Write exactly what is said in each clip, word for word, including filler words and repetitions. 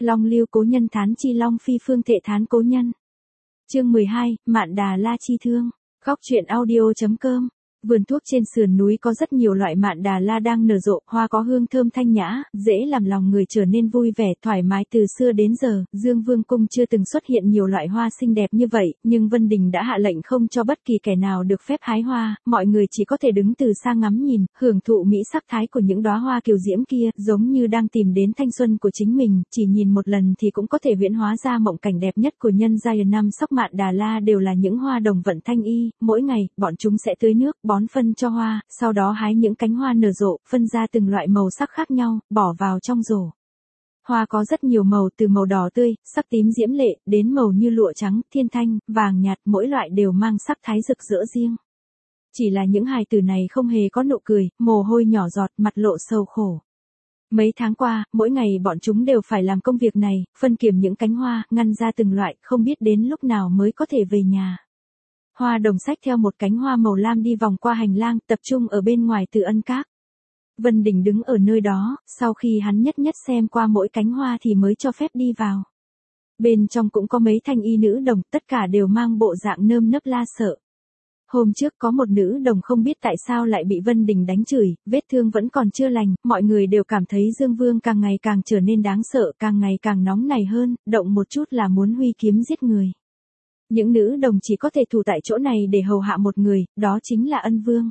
Long lưu cố nhân thán chi long phi phương thệ thán cố nhân. Chương mười hai, Mạn Đà La chi thương. Góc truyện audio chấm com. Vườn thuốc trên sườn núi có rất nhiều loại mạn đà la đang nở rộ, hoa có hương thơm thanh nhã, dễ làm lòng người trở nên vui vẻ, thoải mái. Từ xưa đến giờ, Dương Vương cung chưa từng xuất hiện nhiều loại hoa xinh đẹp như vậy, nhưng Vân Đình đã hạ lệnh không cho bất kỳ kẻ nào được phép hái hoa, mọi người chỉ có thể đứng từ xa ngắm nhìn, hưởng thụ mỹ sắc thái của những đóa hoa kiều diễm kia, giống như đang tìm đến thanh xuân của chính mình, chỉ nhìn một lần thì cũng có thể huyễn hóa ra mộng cảnh đẹp nhất của nhân giai. Năm sóc mạn đà la đều là những hoa đồng vận thanh y, mỗi ngày, bọn chúng sẽ tưới nước, bón phân cho hoa, sau đó hái những cánh hoa nở rộ, phân ra từng loại màu sắc khác nhau, bỏ vào trong rổ. Hoa có rất nhiều màu, từ màu đỏ tươi, sắc tím diễm lệ, đến màu như lụa trắng, thiên thanh, vàng nhạt, mỗi loại đều mang sắc thái rực rỡ riêng. Chỉ là những hài tử này không hề có nụ cười, mồ hôi nhỏ giọt, mặt lộ sầu khổ. Mấy tháng qua, mỗi ngày bọn chúng đều phải làm công việc này, phân kiểm những cánh hoa, ngăn ra từng loại, không biết đến lúc nào mới có thể về nhà. Hoa đồng xách theo một cánh hoa màu lam đi vòng qua hành lang, tập trung ở bên ngoài Từ Ân Các. Vân Đình đứng ở nơi đó, sau khi hắn nhất nhất xem qua mỗi cánh hoa thì mới cho phép đi vào. Bên trong cũng có mấy thanh y nữ đồng, tất cả đều mang bộ dạng nơm nớp la sợ. Hôm trước có một nữ đồng không biết tại sao lại bị Vân Đình đánh chửi, vết thương vẫn còn chưa lành, mọi người đều cảm thấy Dương Vương càng ngày càng trở nên đáng sợ, càng ngày càng nóng nảy hơn, động một chút là muốn huy kiếm giết người. Những nữ đồng chỉ có thể thủ tại chỗ này để hầu hạ một người, đó chính là Ân Vương.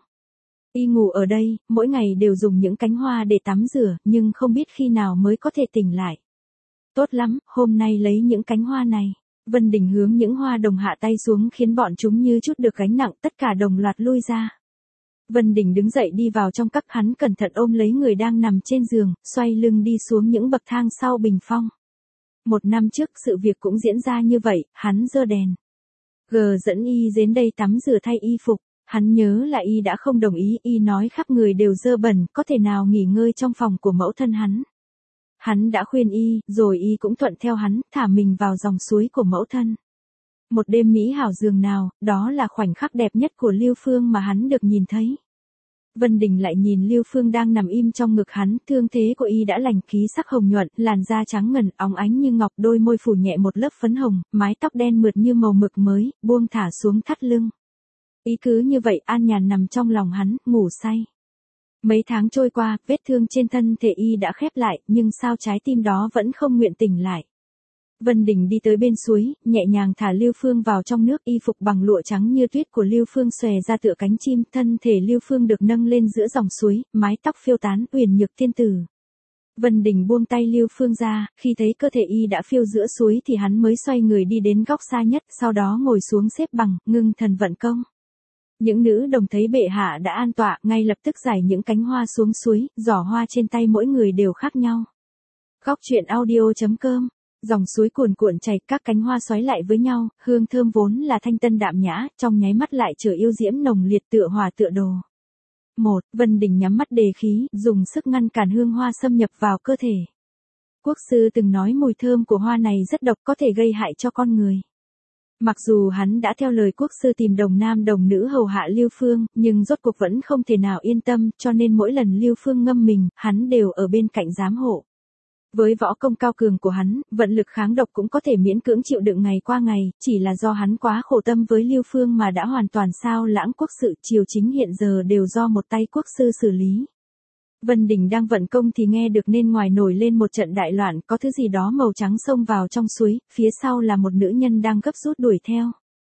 Y ngủ ở đây, mỗi ngày đều dùng những cánh hoa để tắm rửa, nhưng không biết khi nào mới có thể tỉnh lại. Tốt lắm, hôm nay lấy những cánh hoa này. Vân Đình hướng những hoa đồng hạ tay xuống khiến bọn chúng như chút được gánh nặng, tất cả đồng loạt lui ra. Vân Đình đứng dậy đi vào trong các, hắn cẩn thận ôm lấy người đang nằm trên giường, xoay lưng đi xuống những bậc thang sau bình phong. Một năm trước sự việc cũng diễn ra như vậy, hắn giơ đèn. G dẫn y đến đây tắm rửa thay y phục, hắn nhớ là y đã không đồng ý, y nói khắp người đều dơ bẩn, có thể nào nghỉ ngơi trong phòng của mẫu thân hắn. Hắn đã khuyên y, rồi y cũng thuận theo hắn, thả mình vào dòng suối của mẫu thân. Một đêm mỹ hảo giường nào, đó là khoảnh khắc đẹp nhất của Lưu Phương mà hắn được nhìn thấy. Vân Đình lại nhìn Lưu Phương đang nằm im trong ngực hắn, thương thế của y đã lành, khí sắc hồng nhuận, làn da trắng ngần, óng ánh như ngọc, đôi môi phủ nhẹ một lớp phấn hồng, mái tóc đen mượt như màu mực mới, buông thả xuống thắt lưng. Y cứ như vậy an nhàn nằm trong lòng hắn, ngủ say. Mấy tháng trôi qua, vết thương trên thân thể y đã khép lại, nhưng sao trái tim đó vẫn không nguyện tỉnh lại. Vân Đình đi tới bên suối, nhẹ nhàng thả Lưu Phương vào trong nước, y phục bằng lụa trắng như tuyết của Lưu Phương xòe ra tựa cánh chim, thân thể Lưu Phương được nâng lên giữa dòng suối, mái tóc phiêu tán, uyển nhược tiên tử. Vân Đình buông tay Lưu Phương ra, khi thấy cơ thể y đã phiêu giữa suối thì hắn mới xoay người đi đến góc xa nhất, sau đó ngồi xuống xếp bằng, ngưng thần vận công. Những nữ đồng thấy bệ hạ đã an tọa, ngay lập tức giải những cánh hoa xuống suối, giỏ hoa trên tay mỗi người đều khác nhau. Góc truyện audio chấm com. Dòng suối cuồn cuộn chảy, các cánh hoa xoáy lại với nhau, hương thơm vốn là thanh tân đạm nhã, trong nháy mắt lại trở yêu diễm nồng liệt, tựa hỏa tựa đồ. Một, Vân Đình nhắm mắt đề khí, dùng sức ngăn cản hương hoa xâm nhập vào cơ thể. Quốc sư từng nói mùi thơm của hoa này rất độc, có thể gây hại cho con người. Mặc dù hắn đã theo lời quốc sư tìm đồng nam đồng nữ hầu hạ Lưu Phương, nhưng rốt cuộc vẫn không thể nào yên tâm, cho nên mỗi lần Lưu Phương ngâm mình, hắn đều ở bên cạnh giám hộ. Với võ công cao cường của hắn, vận lực kháng độc cũng có thể miễn cưỡng chịu đựng ngày qua ngày, chỉ là do hắn quá khổ tâm với Lưu Phương mà đã hoàn toàn sao lãng quốc sự, triều chính hiện giờ đều do một tay quốc sư xử lý. Vân Đình đang vận công thì nghe được nên ngoài nổi lên một trận đại loạn, có thứ gì đó màu trắng xông vào trong suối, phía sau là một nữ nhân đang gấp rút đuổi theo.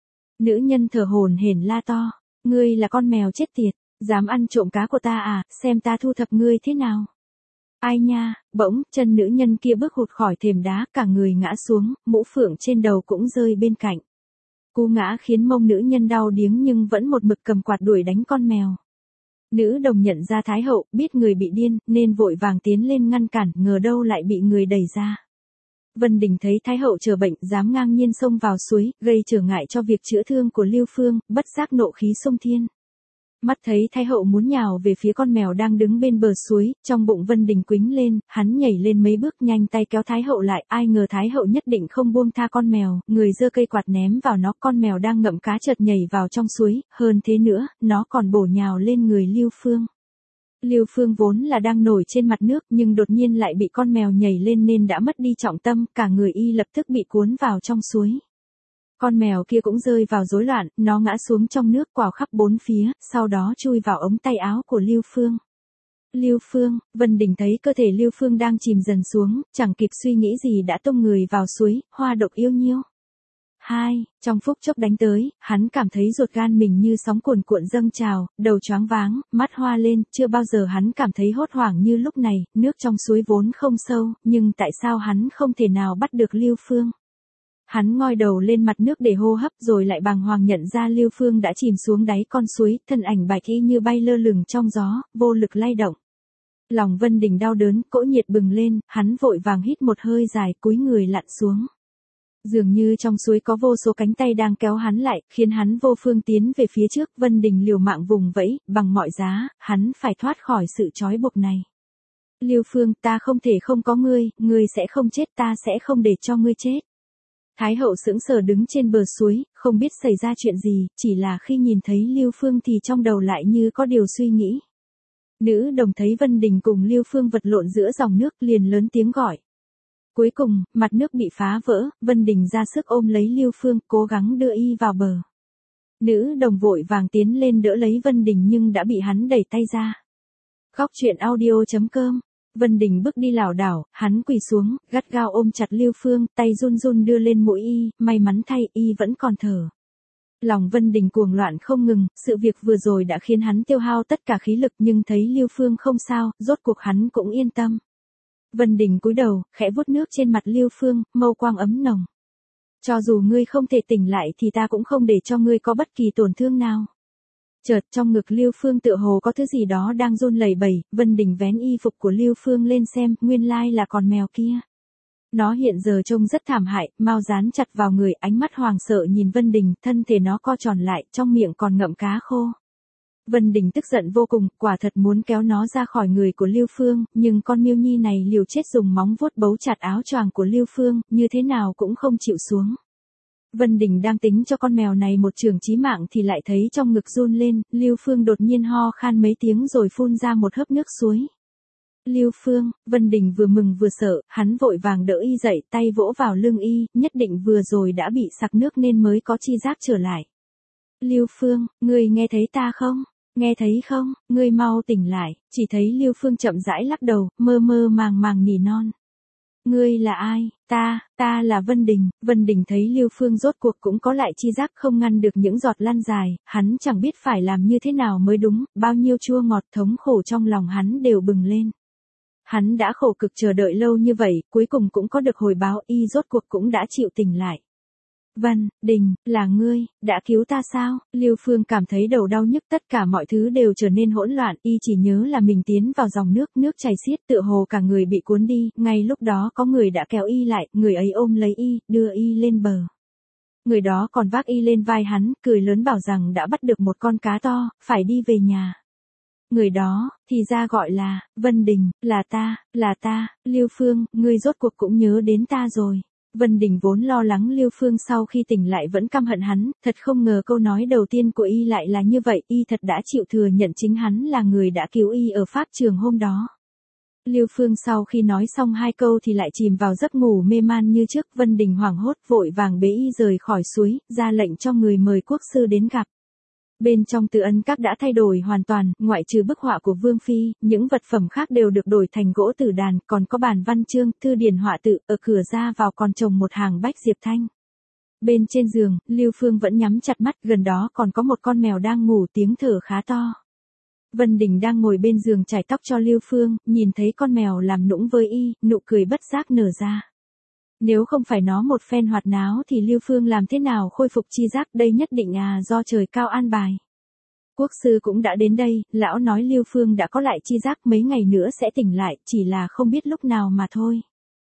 Nữ nhân thở hổn hển la to, ngươi là con mèo chết tiệt, dám ăn trộm cá của ta à, xem ta thu thập ngươi thế nào. Ai nha, bỗng, chân nữ nhân kia bước hụt khỏi thềm đá, cả người ngã xuống, mũ phượng trên đầu cũng rơi bên cạnh. Cú ngã khiến mông nữ nhân đau điếng nhưng vẫn một mực cầm quạt đuổi đánh con mèo. Nữ đồng nhận ra Thái hậu, biết người bị điên, nên vội vàng tiến lên ngăn cản, ngờ đâu lại bị người đẩy ra. Vân Đình thấy Thái hậu chờ bệnh, dám ngang nhiên xông vào suối, gây trở ngại cho việc chữa thương của Lưu Phương, bất giác nộ khí xông thiên. Mắt thấy Thái hậu muốn nhào về phía con mèo đang đứng bên bờ suối, trong bụng Vân Đình quĩnh lên, hắn nhảy lên mấy bước nhanh tay kéo Thái hậu lại, ai ngờ Thái hậu nhất định không buông tha con mèo, người giơ cây quạt ném vào nó, con mèo đang ngậm cá chợt nhảy vào trong suối, hơn thế nữa, nó còn bổ nhào lên người Lưu Phương. Lưu Phương vốn là đang nổi trên mặt nước nhưng đột nhiên lại bị con mèo nhảy lên nên đã mất đi trọng tâm, cả người y lập tức bị cuốn vào trong suối. Con mèo kia cũng rơi vào rối loạn, nó ngã xuống trong nước quào khắp bốn phía, sau đó chui vào ống tay áo của Lưu Phương. Lưu Phương, Vân Đình thấy cơ thể Lưu Phương đang chìm dần xuống, chẳng kịp suy nghĩ gì đã tung người vào suối, hoa độc yêu nhiêu. Hai, trong phút chốc đánh tới, hắn cảm thấy ruột gan mình như sóng cuồn cuộn dâng trào, đầu choáng váng, mắt hoa lên, chưa bao giờ hắn cảm thấy hốt hoảng như lúc này, nước trong suối vốn không sâu, nhưng tại sao hắn không thể nào bắt được Lưu Phương? Hắn ngoi đầu lên mặt nước để hô hấp rồi lại bàng hoàng nhận ra Lưu Phương đã chìm xuống đáy con suối, thân ảnh bạch y như bay lơ lửng trong gió, vô lực lay động. Lòng Vân Đình đau đớn, cỗ nhiệt bừng lên, hắn vội vàng hít một hơi dài, cúi người lặn xuống. Dường như trong suối có vô số cánh tay đang kéo hắn lại, khiến hắn vô phương tiến về phía trước. Vân Đình liều mạng vùng vẫy, bằng mọi giá, hắn phải thoát khỏi sự trói buộc này. Lưu Phương, ta không thể không có ngươi, ngươi sẽ không chết, ta sẽ không để cho ngươi chết. Thái hậu sững sờ đứng trên bờ suối, không biết xảy ra chuyện gì, chỉ là khi nhìn thấy Lưu Phương thì trong đầu lại như có điều suy nghĩ. Nữ đồng thấy Vân Đình cùng Lưu Phương vật lộn giữa dòng nước liền lớn tiếng gọi. Cuối cùng, mặt nước bị phá vỡ, Vân Đình ra sức ôm lấy Lưu Phương, cố gắng đưa y vào bờ. Nữ đồng vội vàng tiến lên đỡ lấy Vân Đình nhưng đã bị hắn đẩy tay ra. Góc truyện audio chấm com. Vân Đình bước đi lảo đảo, hắn quỳ xuống, gắt gao ôm chặt Lưu Phương, tay run run đưa lên mũi y, may mắn thay y vẫn còn thở. Lòng Vân Đình cuồng loạn không ngừng, sự việc vừa rồi đã khiến hắn tiêu hao tất cả khí lực nhưng thấy Lưu Phương không sao, rốt cuộc hắn cũng yên tâm. Vân Đình cúi đầu, khẽ vuốt nước trên mặt Lưu Phương, mâu quang ấm nồng. Cho dù ngươi không thể tỉnh lại thì ta cũng không để cho ngươi có bất kỳ tổn thương nào. Chợt trong ngực Lưu Phương tựa hồ có thứ gì đó đang run lẩy bẩy, Vân Đình vén y phục của Lưu Phương lên xem, nguyên lai là con mèo kia. Nó hiện giờ trông rất thảm hại, mao dán chặt vào người, ánh mắt hoàng sợ nhìn Vân Đình, thân thể nó co tròn lại, trong miệng còn ngậm cá khô. Vân Đình tức giận vô cùng, quả thật muốn kéo nó ra khỏi người của Lưu Phương, nhưng con miêu nhi này liều chết dùng móng vuốt bấu chặt áo choàng của Lưu Phương, như thế nào cũng không chịu xuống. Vân Đình đang tính cho con mèo này một trường chí mạng thì lại thấy trong ngực run lên, Lưu Phương đột nhiên ho khan mấy tiếng rồi phun ra một hớp nước suối. Lưu Phương, Vân Đình vừa mừng vừa sợ, hắn vội vàng đỡ y dậy, tay vỗ vào lưng y, nhất định vừa rồi đã bị sặc nước nên mới có chi giác trở lại. Lưu Phương, ngươi nghe thấy ta không? Nghe thấy không? Ngươi mau tỉnh lại, chỉ thấy Lưu Phương chậm rãi lắc đầu, mơ mơ màng màng nỉ non. Ngươi là ai? Ta, ta là Vân Đình. Vân Đình thấy Lưu Phương rốt cuộc cũng có lại chi giác không ngăn được những giọt lăn dài, hắn chẳng biết phải làm như thế nào mới đúng, bao nhiêu chua ngọt thống khổ trong lòng hắn đều bừng lên. Hắn đã khổ cực chờ đợi lâu như vậy, cuối cùng cũng có được hồi báo, y rốt cuộc cũng đã chịu tỉnh lại. Vân Đình, là ngươi, đã cứu ta sao? Lưu Phương cảm thấy đầu đau nhức, tất cả mọi thứ đều trở nên hỗn loạn, y chỉ nhớ là mình tiến vào dòng nước, nước chảy xiết, tựa hồ cả người bị cuốn đi, ngay lúc đó có người đã kéo y lại, người ấy ôm lấy y, đưa y lên bờ. Người đó còn vác y lên vai hắn, cười lớn bảo rằng đã bắt được một con cá to, phải đi về nhà. Người đó, thì ra gọi là, Vân Đình, là ta, là ta, Lưu Phương, ngươi rốt cuộc cũng nhớ đến ta rồi. Vân Đình vốn lo lắng Lưu Phương sau khi tỉnh lại vẫn căm hận hắn, thật không ngờ câu nói đầu tiên của y lại là như vậy, y thật đã chịu thừa nhận chính hắn là người đã cứu y ở pháp trường hôm đó. Lưu Phương sau khi nói xong hai câu thì lại chìm vào giấc ngủ mê man như trước, Vân Đình hoảng hốt vội vàng bế y rời khỏi suối, ra lệnh cho người mời quốc sư đến gặp. Bên trong Từ Ân Các đã thay đổi hoàn toàn, ngoại trừ bức họa của Vương Phi, những vật phẩm khác đều được đổi thành gỗ tử đàn, còn có bản văn chương, thư điển họa tự, ở cửa ra vào còn trồng một hàng bách diệp thanh. Bên trên giường, Lưu Phương vẫn nhắm chặt mắt, gần đó còn có một con mèo đang ngủ, tiếng thở khá to. Vân Đình đang ngồi bên giường chải tóc cho Lưu Phương, nhìn thấy con mèo làm nũng với y, nụ cười bất giác nở ra. Nếu không phải nó một phen hoạt náo thì Lưu Phương làm thế nào khôi phục chi giác, đây nhất định à do trời cao an bài. Quốc sư cũng đã đến đây, lão nói Lưu Phương đã có lại chi giác, mấy ngày nữa sẽ tỉnh lại, chỉ là không biết lúc nào mà thôi.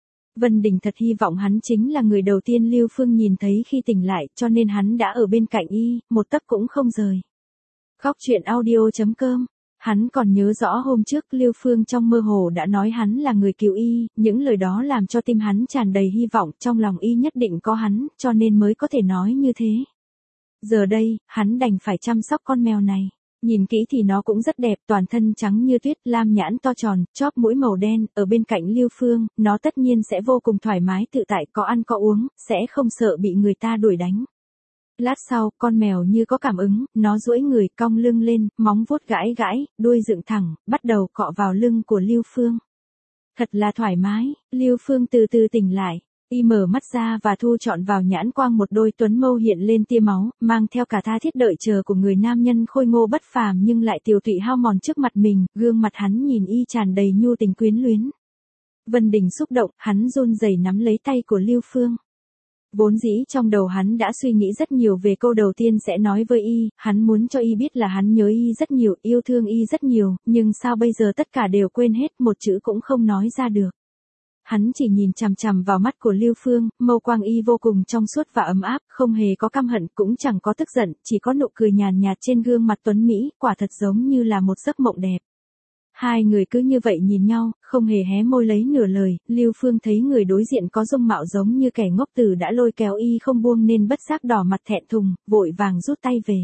Vân Đình thật hy vọng hắn chính là người đầu tiên Lưu Phương nhìn thấy khi tỉnh lại, cho nên hắn đã ở bên cạnh y, một tấc cũng không rời. Góc truyện audio chấm com. Hắn còn nhớ rõ hôm trước Lưu Phương trong mơ hồ đã nói hắn là người cứu y, những lời đó làm cho tim hắn tràn đầy hy vọng, trong lòng y nhất định có hắn, cho nên mới có thể nói như thế. Giờ đây, hắn đành phải chăm sóc con mèo này. Nhìn kỹ thì nó cũng rất đẹp, toàn thân trắng như tuyết, lam nhãn to tròn, chóp mũi màu đen, ở bên cạnh Lưu Phương, nó tất nhiên sẽ vô cùng thoải mái tự tại, có ăn có uống, sẽ không sợ bị người ta đuổi đánh. Lát sau, con mèo như có cảm ứng, nó duỗi người cong lưng lên, móng vuốt gãi gãi, đuôi dựng thẳng, bắt đầu cọ vào lưng của Lưu Phương. Thật là thoải mái, Lưu Phương từ từ tỉnh lại. Y mở mắt ra và thu trọn vào nhãn quang một đôi tuấn mâu hiện lên tia máu, mang theo cả tha thiết đợi chờ của người nam nhân khôi ngô bất phàm nhưng lại tiều tụy hao mòn trước mặt mình, gương mặt hắn nhìn y tràn đầy nhu tình quyến luyến. Vân Đình xúc động, hắn run rẩy nắm lấy tay của Lưu Phương. Vốn dĩ trong đầu hắn đã suy nghĩ rất nhiều về câu đầu tiên sẽ nói với y, hắn muốn cho y biết là hắn nhớ y rất nhiều, yêu thương y rất nhiều, nhưng sao bây giờ tất cả đều quên hết, một chữ cũng không nói ra được. Hắn chỉ nhìn chằm chằm vào mắt của Lưu Phương, mâu quang y vô cùng trong suốt và ấm áp, không hề có căm hận, cũng chẳng có tức giận, chỉ có nụ cười nhàn nhạt trên gương mặt tuấn mỹ, quả thật giống như là một giấc mộng đẹp. Hai người cứ như vậy nhìn nhau, không hề hé môi lấy nửa lời, Lưu Phương thấy người đối diện có dung mạo giống như kẻ ngốc tử đã lôi kéo y không buông nên bất giác đỏ mặt thẹn thùng, vội vàng rút tay về.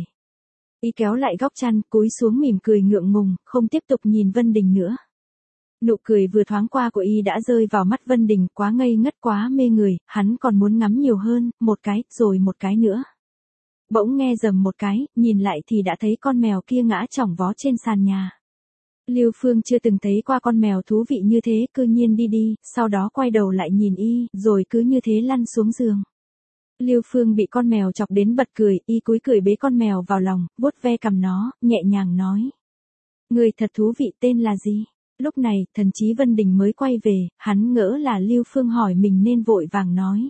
Y kéo lại góc chăn, cúi xuống mỉm cười ngượng ngùng, không tiếp tục nhìn Vân Đình nữa. Nụ cười vừa thoáng qua của y đã rơi vào mắt Vân Đình, quá ngây ngất quá mê người, hắn còn muốn ngắm nhiều hơn, một cái, rồi một cái nữa. Bỗng nghe rầm một cái, nhìn lại thì đã thấy con mèo kia ngã chỏng vó trên sàn nhà. Lưu Phương chưa từng thấy qua con mèo thú vị như thế, cư nhiên đi đi, sau đó quay đầu lại nhìn y, rồi cứ như thế lăn xuống giường. Lưu Phương bị con mèo chọc đến bật cười, y cúi cười bế con mèo vào lòng, vuốt ve cằm nó, nhẹ nhàng nói. Người thật thú vị, tên là gì? Lúc này, thần trí Vân Đình mới quay về, hắn ngỡ là Lưu Phương hỏi mình nên vội vàng nói.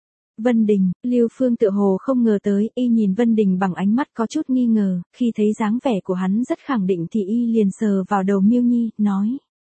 Vân Đình, Lưu Phương tựa hồ không ngờ tới, y nhìn Vân Đình bằng ánh mắt có chút nghi ngờ, khi thấy dáng vẻ của hắn rất khẳng định thì y liền sờ vào đầu Miêu Nhi, nói.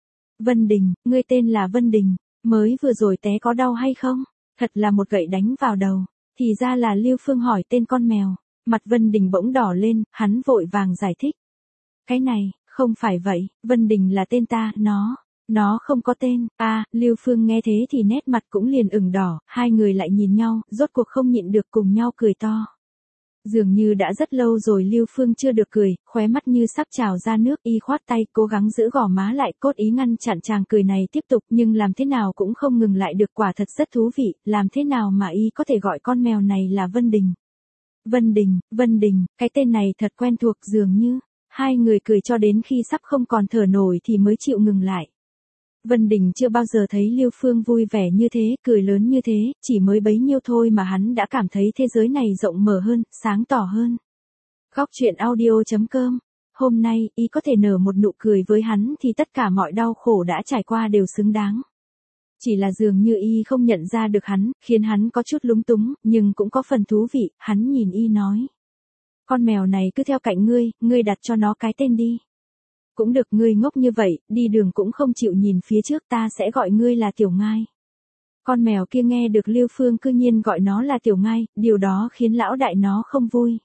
Vân Đình, ngươi tên là Vân Đình, mới vừa rồi té có đau hay không? Thật là một gậy đánh vào đầu, thì ra là Lưu Phương hỏi tên con mèo, mặt Vân Đình bỗng đỏ lên, hắn vội vàng giải thích. Cái này, không phải vậy, Vân Đình là tên ta, nó. Nó không có tên, a à, Lưu Phương nghe thế thì nét mặt cũng liền ửng đỏ, hai người lại nhìn nhau, rốt cuộc không nhịn được cùng nhau cười to. Dường như đã rất lâu rồi Lưu Phương chưa được cười, khóe mắt như sắp trào ra nước, y khoát tay, cố gắng giữ gò má lại, cốt ý ngăn chặn chàng cười này tiếp tục, nhưng làm thế nào cũng không ngừng lại được, quả thật rất thú vị, làm thế nào mà y có thể gọi con mèo này là Vân Đình. Vân Đình, Vân Đình, cái tên này thật quen thuộc, dường như, hai người cười cho đến khi sắp không còn thở nổi thì mới chịu ngừng lại. Vân Đình chưa bao giờ thấy Lưu Phương vui vẻ như thế, cười lớn như thế, chỉ mới bấy nhiêu thôi mà hắn đã cảm thấy thế giới này rộng mở hơn, sáng tỏ hơn. Góc truyện audio chấm com. Hôm nay, y có thể nở một nụ cười với hắn thì tất cả mọi đau khổ đã trải qua đều xứng đáng. Chỉ là dường như y không nhận ra được hắn, khiến hắn có chút lúng túng, nhưng cũng có phần thú vị, hắn nhìn y nói. Con mèo này cứ theo cạnh ngươi, ngươi đặt cho nó cái tên đi. Cũng được, ngươi ngốc như vậy, đi đường cũng không chịu nhìn phía trước, ta sẽ gọi ngươi là Tiểu Ngai. Con mèo kia nghe được Lưu Phương cư nhiên gọi nó là Tiểu Ngai, điều đó khiến lão đại nó không vui.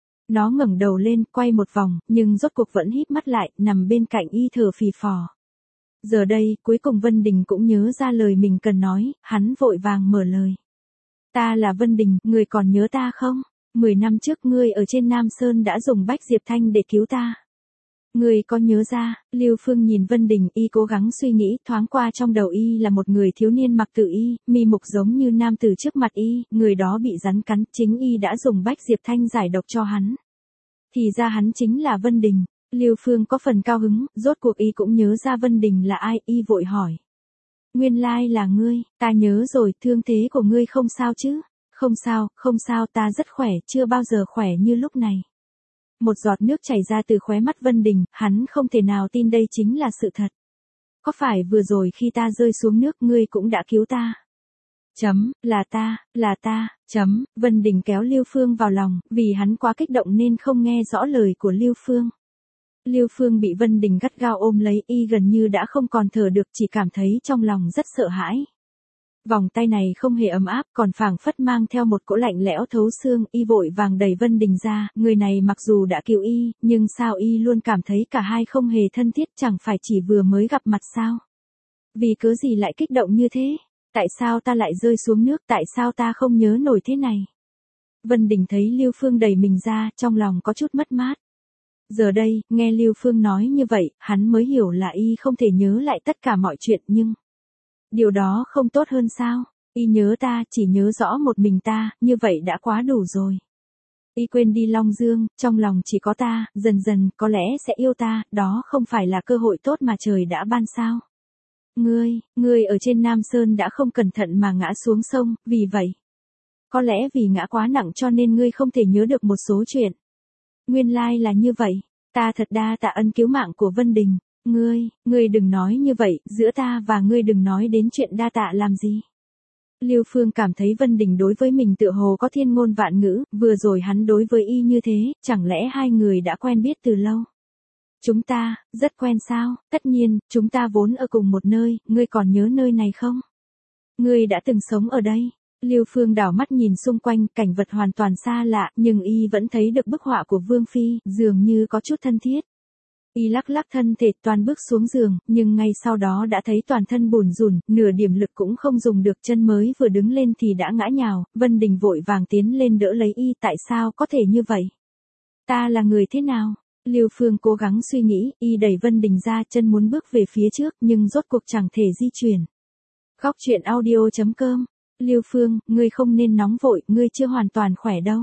Nó ngẩng đầu lên, quay một vòng, nhưng rốt cuộc vẫn híp mắt lại, nằm bên cạnh y thở phì phò. Giờ đây, cuối cùng Vân Đình cũng nhớ ra lời mình cần nói, hắn vội vàng mở lời. Ta là Vân Đình, ngươi còn nhớ ta không? Mười năm trước ngươi ở trên Nam Sơn đã dùng Bách Diệp Thanh để cứu ta. Ngươi có nhớ ra? Lưu Phương nhìn Vân Đình, y cố gắng suy nghĩ, thoáng qua trong đầu y là một người thiếu niên mặc tử y, mi mục giống như nam tử trước mặt y, người đó bị rắn cắn, chính y đã dùng Bách Diệp Thanh giải độc cho hắn. Thì ra hắn chính là Vân Đình. Lưu Phương có phần cao hứng, rốt cuộc y cũng nhớ ra Vân Đình là ai, y vội hỏi. Nguyên lai là ngươi, ta nhớ rồi, thương thế của ngươi không sao chứ? Không sao, không sao, ta rất khỏe, chưa bao giờ khỏe như lúc này. Một giọt nước chảy ra từ khóe mắt Vân Đình, hắn không thể nào tin đây chính là sự thật. Có phải vừa rồi khi ta rơi xuống nước ngươi cũng đã cứu ta? Chấm, là ta, là ta, chấm, Vân Đình kéo Lưu Phương vào lòng, vì hắn quá kích động nên không nghe rõ lời của Lưu Phương. Lưu Phương bị Vân Đình gắt gao ôm lấy, y gần như đã không còn thở được, chỉ cảm thấy trong lòng rất sợ hãi. Vòng tay này không hề ấm áp, còn phảng phất mang theo một cỗ lạnh lẽo thấu xương, y vội vàng đẩy Vân Đình ra, người này mặc dù đã cứu y, nhưng sao y luôn cảm thấy cả hai không hề thân thiết, chẳng phải chỉ vừa mới gặp mặt sao? Vì cớ gì lại kích động như thế? Tại sao ta lại rơi xuống nước, tại sao ta không nhớ nổi thế này? Vân Đình thấy Lưu Phương đẩy mình ra, trong lòng có chút mất mát. Giờ đây, nghe Lưu Phương nói như vậy, hắn mới hiểu là y không thể nhớ lại tất cả mọi chuyện nhưng... Điều đó không tốt hơn sao? Y nhớ ta, chỉ nhớ rõ một mình ta, như vậy đã quá đủ rồi. Y quên đi Long Dương, trong lòng chỉ có ta, dần dần, có lẽ sẽ yêu ta, đó không phải là cơ hội tốt mà trời đã ban sao. Ngươi, ngươi ở trên Nam Sơn đã không cẩn thận mà ngã xuống sông, vì vậy. Có lẽ vì ngã quá nặng cho nên ngươi không thể nhớ được một số chuyện. Nguyên lai là như vậy, ta thật đa tạ ân cứu mạng của Vân Đình, ngươi, ngươi đừng nói như vậy, giữa ta và ngươi đừng nói đến chuyện đa tạ làm gì. Lưu Phương cảm thấy Vân Đình đối với mình tựa hồ có thiên ngôn vạn ngữ, vừa rồi hắn đối với y như thế, chẳng lẽ hai người đã quen biết từ lâu? Chúng ta, rất quen sao, tất nhiên, chúng ta vốn ở cùng một nơi, ngươi còn nhớ nơi này không? Ngươi đã từng sống ở đây. Lưu Phương đảo mắt nhìn xung quanh, cảnh vật hoàn toàn xa lạ, nhưng y vẫn thấy được bức họa của Vương Phi, dường như có chút thân thiết. Y lắc lắc thân thể toàn bước xuống giường, nhưng ngay sau đó đã thấy toàn thân bủn rủn, nửa điểm lực cũng không dùng được, chân mới vừa đứng lên thì đã ngã nhào. Vân Đình vội vàng tiến lên đỡ lấy y, tại sao có thể như vậy? Ta là người thế nào? Lưu Phương cố gắng suy nghĩ, y đẩy Vân Đình ra, chân muốn bước về phía trước nhưng rốt cuộc chẳng thể di chuyển. Góc truyện audio chấm com. Lưu Phương, ngươi không nên nóng vội, ngươi chưa hoàn toàn khỏe đâu.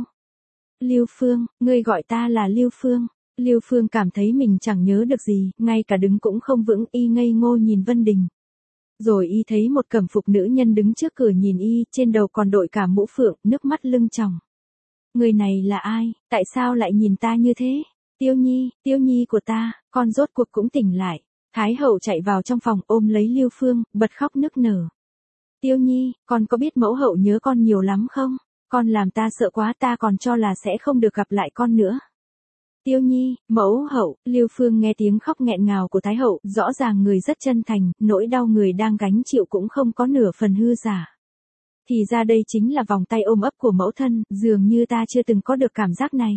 Lưu Phương, ngươi gọi ta là Lưu Phương. Lưu Phương cảm thấy mình chẳng nhớ được gì, ngay cả đứng cũng không vững, y ngây ngô nhìn Vân Đình. Rồi y thấy một cẩm phục nữ nhân đứng trước cửa nhìn y, trên đầu còn đội cả mũ phượng, nước mắt lưng tròng. Người này là ai, tại sao lại nhìn ta như thế? Tiêu Nhi, Tiêu Nhi của ta, con rốt cuộc cũng tỉnh lại. Thái hậu chạy vào trong phòng ôm lấy Lưu Phương, bật khóc nức nở. Tiêu Nhi, con có biết mẫu hậu nhớ con nhiều lắm không? Con làm ta sợ quá, ta còn cho là sẽ không được gặp lại con nữa. Tiêu Nhi, mẫu hậu, Lưu Phương nghe tiếng khóc nghẹn ngào của Thái hậu, rõ ràng người rất chân thành, nỗi đau người đang gánh chịu cũng không có nửa phần hư giả. Thì ra đây chính là vòng tay ôm ấp của mẫu thân, dường như ta chưa từng có được cảm giác này.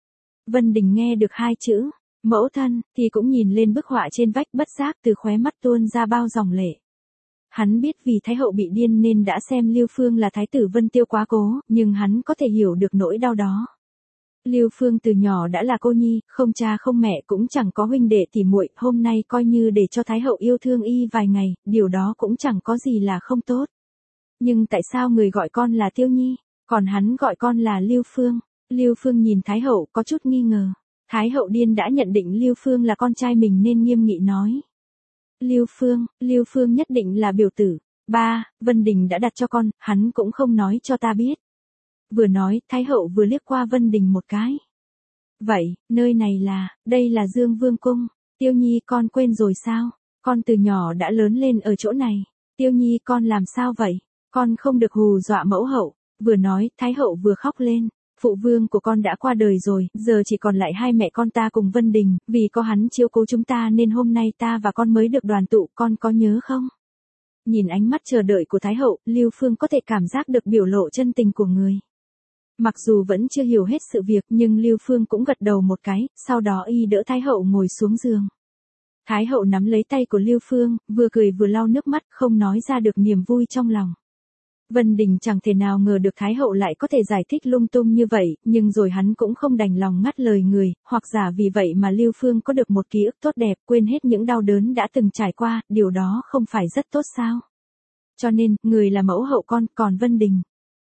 Vân Đình nghe được hai chữ, mẫu thân, thì cũng nhìn lên bức họa trên vách, bất giác từ khóe mắt tuôn ra bao dòng lệ. Hắn biết vì Thái hậu bị điên nên đã xem Lưu Phương là thái tử Vân Tiêu quá cố, nhưng hắn có thể hiểu được nỗi đau đó. Lưu Phương từ nhỏ đã là cô nhi, không cha không mẹ cũng chẳng có huynh đệ tỉ muội, hôm nay coi như để cho Thái hậu yêu thương y vài ngày, điều đó cũng chẳng có gì là không tốt. Nhưng tại sao người gọi con là Tiêu Nhi, còn hắn gọi con là Lưu Phương? Lưu Phương nhìn Thái hậu có chút nghi ngờ. Thái hậu điên đã nhận định Lưu Phương là con trai mình nên nghiêm nghị nói. Lưu Phương, Lưu Phương nhất định là biểu tử. Ba, Vân Đình đã đặt cho con, hắn cũng không nói cho ta biết. Vừa nói, Thái hậu vừa liếc qua Vân Đình một cái. Vậy, nơi này là, đây là Dương Vương Cung. Tiêu Nhi, con quên rồi sao? Con từ nhỏ đã lớn lên ở chỗ này. Tiêu Nhi, con làm sao vậy? Con không được hù dọa mẫu hậu. Vừa nói, Thái hậu vừa khóc lên. Phụ vương của con đã qua đời rồi, giờ chỉ còn lại hai mẹ con ta cùng Vân Đình, vì có hắn chiếu cố chúng ta nên hôm nay ta và con mới được đoàn tụ, con có nhớ không? Nhìn ánh mắt chờ đợi của Thái hậu, Lưu Phương có thể cảm giác được biểu lộ chân tình của người. Mặc dù vẫn chưa hiểu hết sự việc nhưng Lưu Phương cũng gật đầu một cái, sau đó y đỡ Thái hậu ngồi xuống giường. Thái hậu nắm lấy tay của Lưu Phương, vừa cười vừa lau nước mắt, không nói ra được niềm vui trong lòng. Vân Đình chẳng thể nào ngờ được Thái hậu lại có thể giải thích lung tung như vậy, nhưng rồi hắn cũng không đành lòng ngắt lời người, hoặc giả vì vậy mà Lưu Phương có được một ký ức tốt đẹp, quên hết những đau đớn đã từng trải qua, điều đó không phải rất tốt sao? Cho nên, người là mẫu hậu con, còn Vân Đình.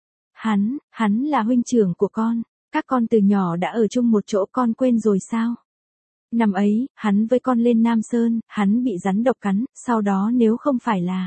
Hắn, hắn là huynh trưởng của con, các con từ nhỏ đã ở chung một chỗ, con quên rồi sao? Năm ấy, hắn với con lên Nam Sơn, hắn bị rắn độc cắn, sau đó nếu không phải là...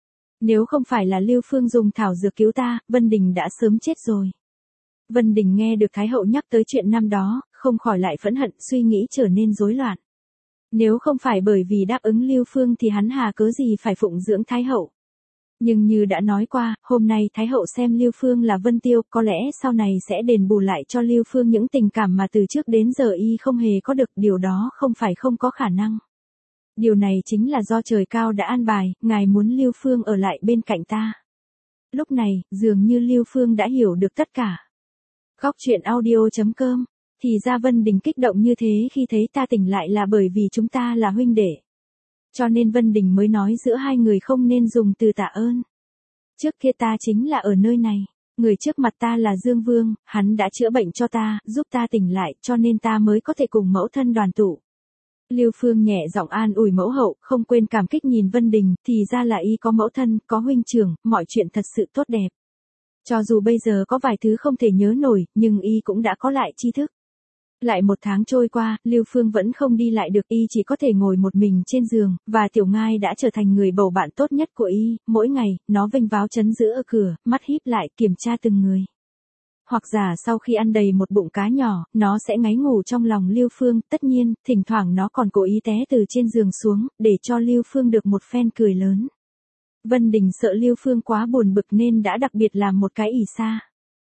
Nếu không phải là Lưu Phương dùng thảo dược cứu ta, Vân Đình đã sớm chết rồi. Vân Đình nghe được Thái hậu nhắc tới chuyện năm đó, không khỏi lại phẫn hận, suy nghĩ trở nên rối loạn. Nếu không phải bởi vì đáp ứng Lưu Phương thì hắn hà cớ gì phải phụng dưỡng Thái hậu. Nhưng như đã nói qua, hôm nay Thái hậu xem Lưu Phương là Vân Tiêu, có lẽ sau này sẽ đền bù lại cho Lưu Phương những tình cảm mà từ trước đến giờ y không hề có được, điều đó không phải không có khả năng. Điều này chính là do trời cao đã an bài, ngài muốn Lưu Phương ở lại bên cạnh ta. Lúc này, dường như Lưu Phương đã hiểu được tất cả. Góc truyện audio chấm com. Thì ra Vân Đình kích động như thế khi thấy ta tỉnh lại là bởi vì chúng ta là huynh đệ. Cho nên Vân Đình mới nói giữa hai người không nên dùng từ tạ ơn. Trước kia ta chính là ở nơi này. Người trước mặt ta là Dương Vương, hắn đã chữa bệnh cho ta, giúp ta tỉnh lại, cho nên ta mới có thể cùng mẫu thân đoàn tụ. Lưu Phương nhẹ giọng an ủi mẫu hậu, không quên cảm kích nhìn Vân Đình, thì ra là y có mẫu thân, có huynh trưởng, mọi chuyện thật sự tốt đẹp. Cho dù bây giờ có vài thứ không thể nhớ nổi, nhưng y cũng đã có lại tri thức. Lại một tháng trôi qua, Lưu Phương vẫn không đi lại được, y chỉ có thể ngồi một mình trên giường, và Tiểu Ngai đã trở thành người bầu bạn tốt nhất của y, mỗi ngày, nó vênh váo trấn giữ ở cửa, mắt híp lại kiểm tra từng người. Hoặc giả sau khi ăn đầy một bụng cá nhỏ, nó sẽ ngáy ngủ trong lòng Lưu Phương, tất nhiên, thỉnh thoảng nó còn cố ý té từ trên giường xuống, để cho Lưu Phương được một phen cười lớn. Vân Đình sợ Lưu Phương quá buồn bực nên đã đặc biệt làm một cái ỷ xa.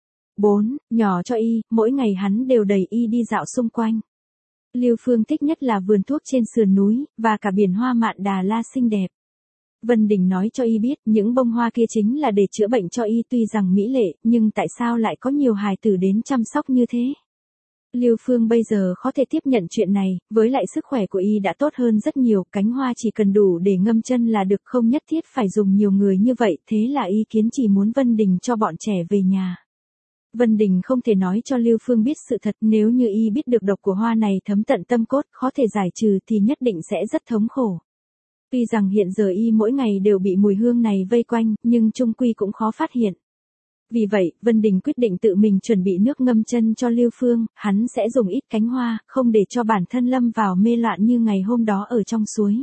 bốn. Nhỏ cho y, mỗi ngày hắn đều đẩy y đi dạo xung quanh. Lưu Phương thích nhất là vườn thuốc trên sườn núi, và cả biển hoa Mạn Đà La xinh đẹp. Vân Đình nói cho y biết, những bông hoa kia chính là để chữa bệnh cho y, tuy rằng mỹ lệ, nhưng tại sao lại có nhiều hài tử đến chăm sóc như thế? Lưu Phương bây giờ khó thể tiếp nhận chuyện này, với lại sức khỏe của y đã tốt hơn rất nhiều, cánh hoa chỉ cần đủ để ngâm chân là được, không nhất thiết phải dùng nhiều người như vậy, thế là ý kiến chỉ muốn Vân Đình cho bọn trẻ về nhà. Vân Đình không thể nói cho Lưu Phương biết sự thật, nếu như y biết được độc của hoa này thấm tận tâm cốt, khó thể giải trừ thì nhất định sẽ rất thống khổ. Tuy rằng hiện giờ y mỗi ngày đều bị mùi hương này vây quanh, nhưng chung quy cũng khó phát hiện. Vì vậy, Vân Đình quyết định tự mình chuẩn bị nước ngâm chân cho Lưu Phương, hắn sẽ dùng ít cánh hoa, không để cho bản thân lâm vào mê loạn như ngày hôm đó ở trong suối.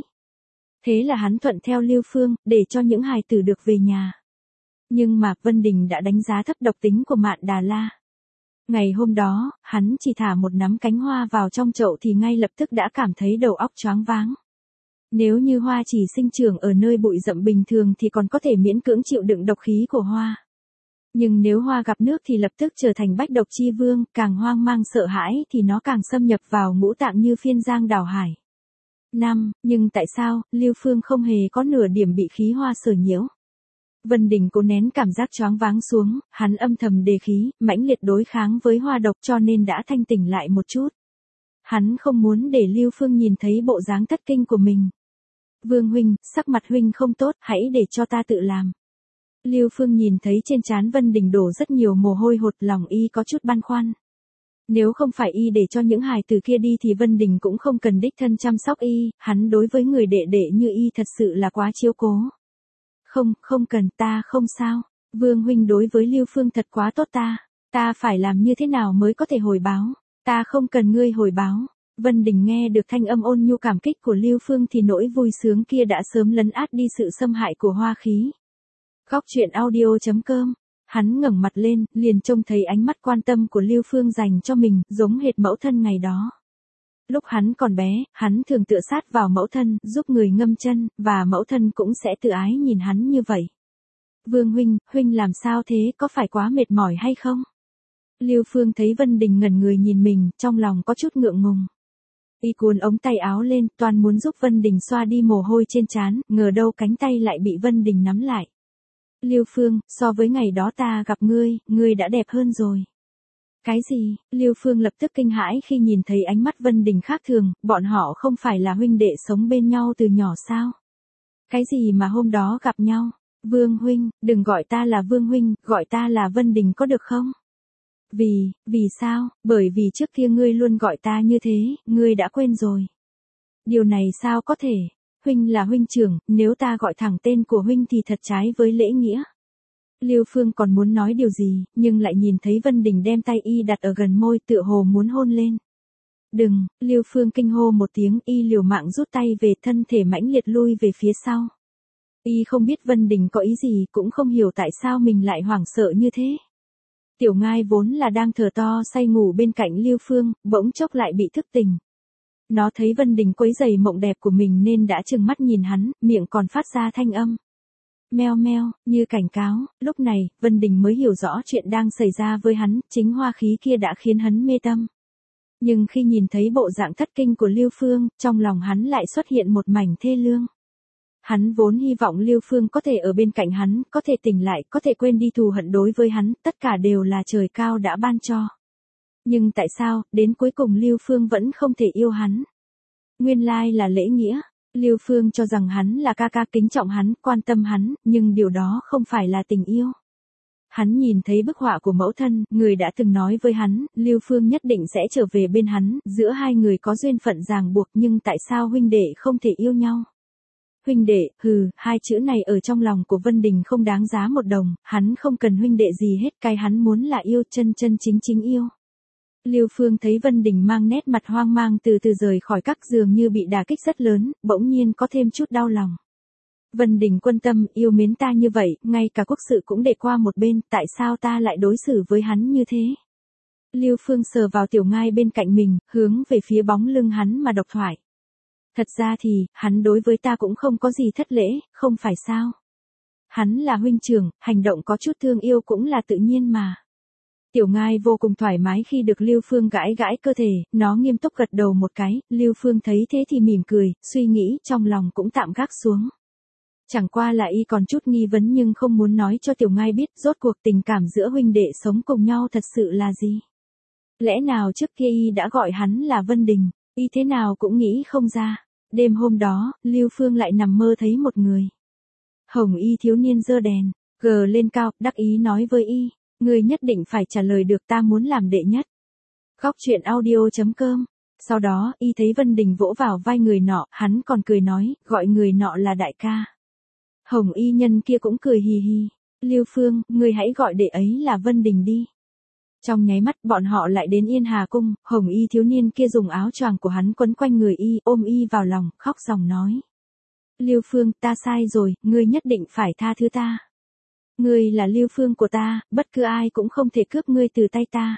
Thế là hắn thuận theo Lưu Phương, để cho những hài tử được về nhà. Nhưng mà, Vân Đình đã đánh giá thấp độc tính của Mạn Đà La. Ngày hôm đó, hắn chỉ thả một nắm cánh hoa vào trong chậu thì ngay lập tức đã cảm thấy đầu óc choáng váng. Nếu như hoa chỉ sinh trưởng ở nơi bụi rậm bình thường thì còn có thể miễn cưỡng chịu đựng độc khí của hoa. Nhưng nếu hoa gặp nước thì lập tức trở thành bách độc chi vương, càng hoang mang sợ hãi thì nó càng xâm nhập vào ngũ tạng như phiên giang đảo hải. năm. Nhưng tại sao, Lưu Phương không hề có nửa điểm bị khí hoa sở nhiễu? Vân Đình cố nén cảm giác choáng váng xuống, hắn âm thầm đề khí, mãnh liệt đối kháng với hoa độc cho nên đã thanh tỉnh lại một chút. Hắn không muốn để Lưu Phương nhìn thấy bộ dáng thất kinh của mình. Vương huynh, sắc mặt huynh không tốt, hãy để cho ta tự làm. Lưu Phương nhìn thấy trên trán Vân Đình đổ rất nhiều mồ hôi hột, lòng y có chút băn khoăn. Nếu không phải y để cho những hài tử kia đi thì Vân Đình cũng không cần đích thân chăm sóc y, hắn đối với người đệ đệ như y thật sự là quá chiếu cố. Không, không cần, ta không sao. Vương huynh đối với Lưu Phương thật quá tốt ta. Ta phải làm như thế nào mới có thể hồi báo? Ta không cần ngươi hồi báo. Vân Đình nghe được thanh âm ôn nhu cảm kích của Lưu Phương thì nỗi vui sướng kia đã sớm lấn át đi sự xâm hại của hoa khí. Góc truyện audio chấm com. Hắn ngẩng mặt lên, liền trông thấy ánh mắt quan tâm của Lưu Phương dành cho mình, giống hệt mẫu thân ngày đó. Lúc hắn còn bé, hắn thường tựa sát vào mẫu thân, giúp người ngâm chân, và mẫu thân cũng sẽ tự ái nhìn hắn như vậy. Vương huynh, huynh làm sao thế, có phải quá mệt mỏi hay không? Lưu Phương thấy Vân Đình ngẩn người nhìn mình, trong lòng có chút ngượng ngùng. Y cuốn ống tay áo lên, toàn muốn giúp Vân Đình xoa đi mồ hôi trên trán, ngờ đâu cánh tay lại bị Vân Đình nắm lại. Lưu Phương, so với ngày đó ta gặp ngươi, ngươi đã đẹp hơn rồi. Cái gì? Lưu Phương lập tức kinh hãi khi nhìn thấy ánh mắt Vân Đình khác thường, bọn họ không phải là huynh đệ sống bên nhau từ nhỏ sao? Cái gì mà hôm đó gặp nhau? Vương huynh, đừng gọi ta là Vương huynh, gọi ta là Vân Đình có được không? Vì, vì sao? Bởi vì trước kia ngươi luôn gọi ta như thế, ngươi đã quên rồi. Điều này sao có thể? Huynh là huynh trưởng, nếu ta gọi thẳng tên của huynh thì thật trái với lễ nghĩa. Lưu Phương còn muốn nói điều gì, nhưng lại nhìn thấy Vân Đình đem tay y đặt ở gần môi tựa hồ muốn hôn lên. Đừng, Lưu Phương kinh hô một tiếng, y liều mạng rút tay về, thân thể mãnh liệt lui về phía sau. Y không biết Vân Đình có ý gì, cũng không hiểu tại sao mình lại hoảng sợ như thế. Tiểu Ngai vốn là đang thở to say ngủ bên cạnh Lưu Phương, bỗng chốc lại bị thức tỉnh. Nó thấy Vân Đình quấy rầy mộng đẹp của mình nên đã trừng mắt nhìn hắn, miệng còn phát ra thanh âm. Meo meo, như cảnh cáo, lúc này, Vân Đình mới hiểu rõ chuyện đang xảy ra với hắn, chính hoa khí kia đã khiến hắn mê tâm. Nhưng khi nhìn thấy bộ dạng thất kinh của Lưu Phương, trong lòng hắn lại xuất hiện một mảnh thê lương. Hắn vốn hy vọng Lưu Phương có thể ở bên cạnh hắn, có thể tỉnh lại, có thể quên đi thù hận đối với hắn, tất cả đều là trời cao đã ban cho. Nhưng tại sao, đến cuối cùng Lưu Phương vẫn không thể yêu hắn? Nguyên lai là lễ nghĩa. Lưu Phương cho rằng hắn là ca ca kính trọng hắn, quan tâm hắn, nhưng điều đó không phải là tình yêu. Hắn nhìn thấy bức họa của mẫu thân, người đã từng nói với hắn, Lưu Phương nhất định sẽ trở về bên hắn, giữa hai người có duyên phận ràng buộc nhưng tại sao huynh đệ không thể yêu nhau? Huynh đệ, hừ, hai chữ này ở trong lòng của Vân Đình không đáng giá một đồng, hắn không cần huynh đệ gì hết, cái hắn muốn là yêu, chân chân chính chính yêu. Lưu Phương thấy Vân Đình mang nét mặt hoang mang từ từ rời khỏi các giường như bị đả kích rất lớn, bỗng nhiên có thêm chút đau lòng. Vân Đình quân tâm, yêu mến ta như vậy, ngay cả quốc sự cũng để qua một bên, tại sao ta lại đối xử với hắn như thế? Lưu Phương sờ vào Tiểu Ngai bên cạnh mình, hướng về phía bóng lưng hắn mà độc thoại. Thật ra thì, hắn đối với ta cũng không có gì thất lễ, không phải sao? Hắn là huynh trưởng, hành động có chút thương yêu cũng là tự nhiên mà. Tiểu Ngai vô cùng thoải mái khi được Lưu Phương gãi gãi cơ thể, nó nghiêm túc gật đầu một cái, Lưu Phương thấy thế thì mỉm cười, suy nghĩ, trong lòng cũng tạm gác xuống. Chẳng qua là y còn chút nghi vấn nhưng không muốn nói cho Tiểu Ngai biết rốt cuộc tình cảm giữa huynh đệ sống cùng nhau thật sự là gì. Lẽ nào trước kia y đã gọi hắn là Vân Đình, y thế nào cũng nghĩ không ra. Đêm hôm đó, Lưu Phương lại nằm mơ thấy một người. Hồng y thiếu niên giơ đèn, gờ lên cao, đắc ý nói với y, ngươi nhất định phải trả lời được, ta muốn làm đệ nhất. Góc truyện audio chấm com. Sau đó, y thấy Vân Đình vỗ vào vai người nọ, hắn còn cười nói, gọi người nọ là đại ca. Hồng y nhân kia cũng cười hì hì, Lưu Phương, ngươi hãy gọi đệ ấy là Vân Đình đi. Trong nháy mắt bọn họ lại đến Yên Hà Cung, Hồng y thiếu niên kia dùng áo choàng của hắn quấn quanh người y, ôm y vào lòng, khóc ròng nói. Lưu Phương, ta sai rồi, ngươi nhất định phải tha thứ ta. Ngươi là Lưu Phương của ta, bất cứ ai cũng không thể cướp ngươi từ tay ta.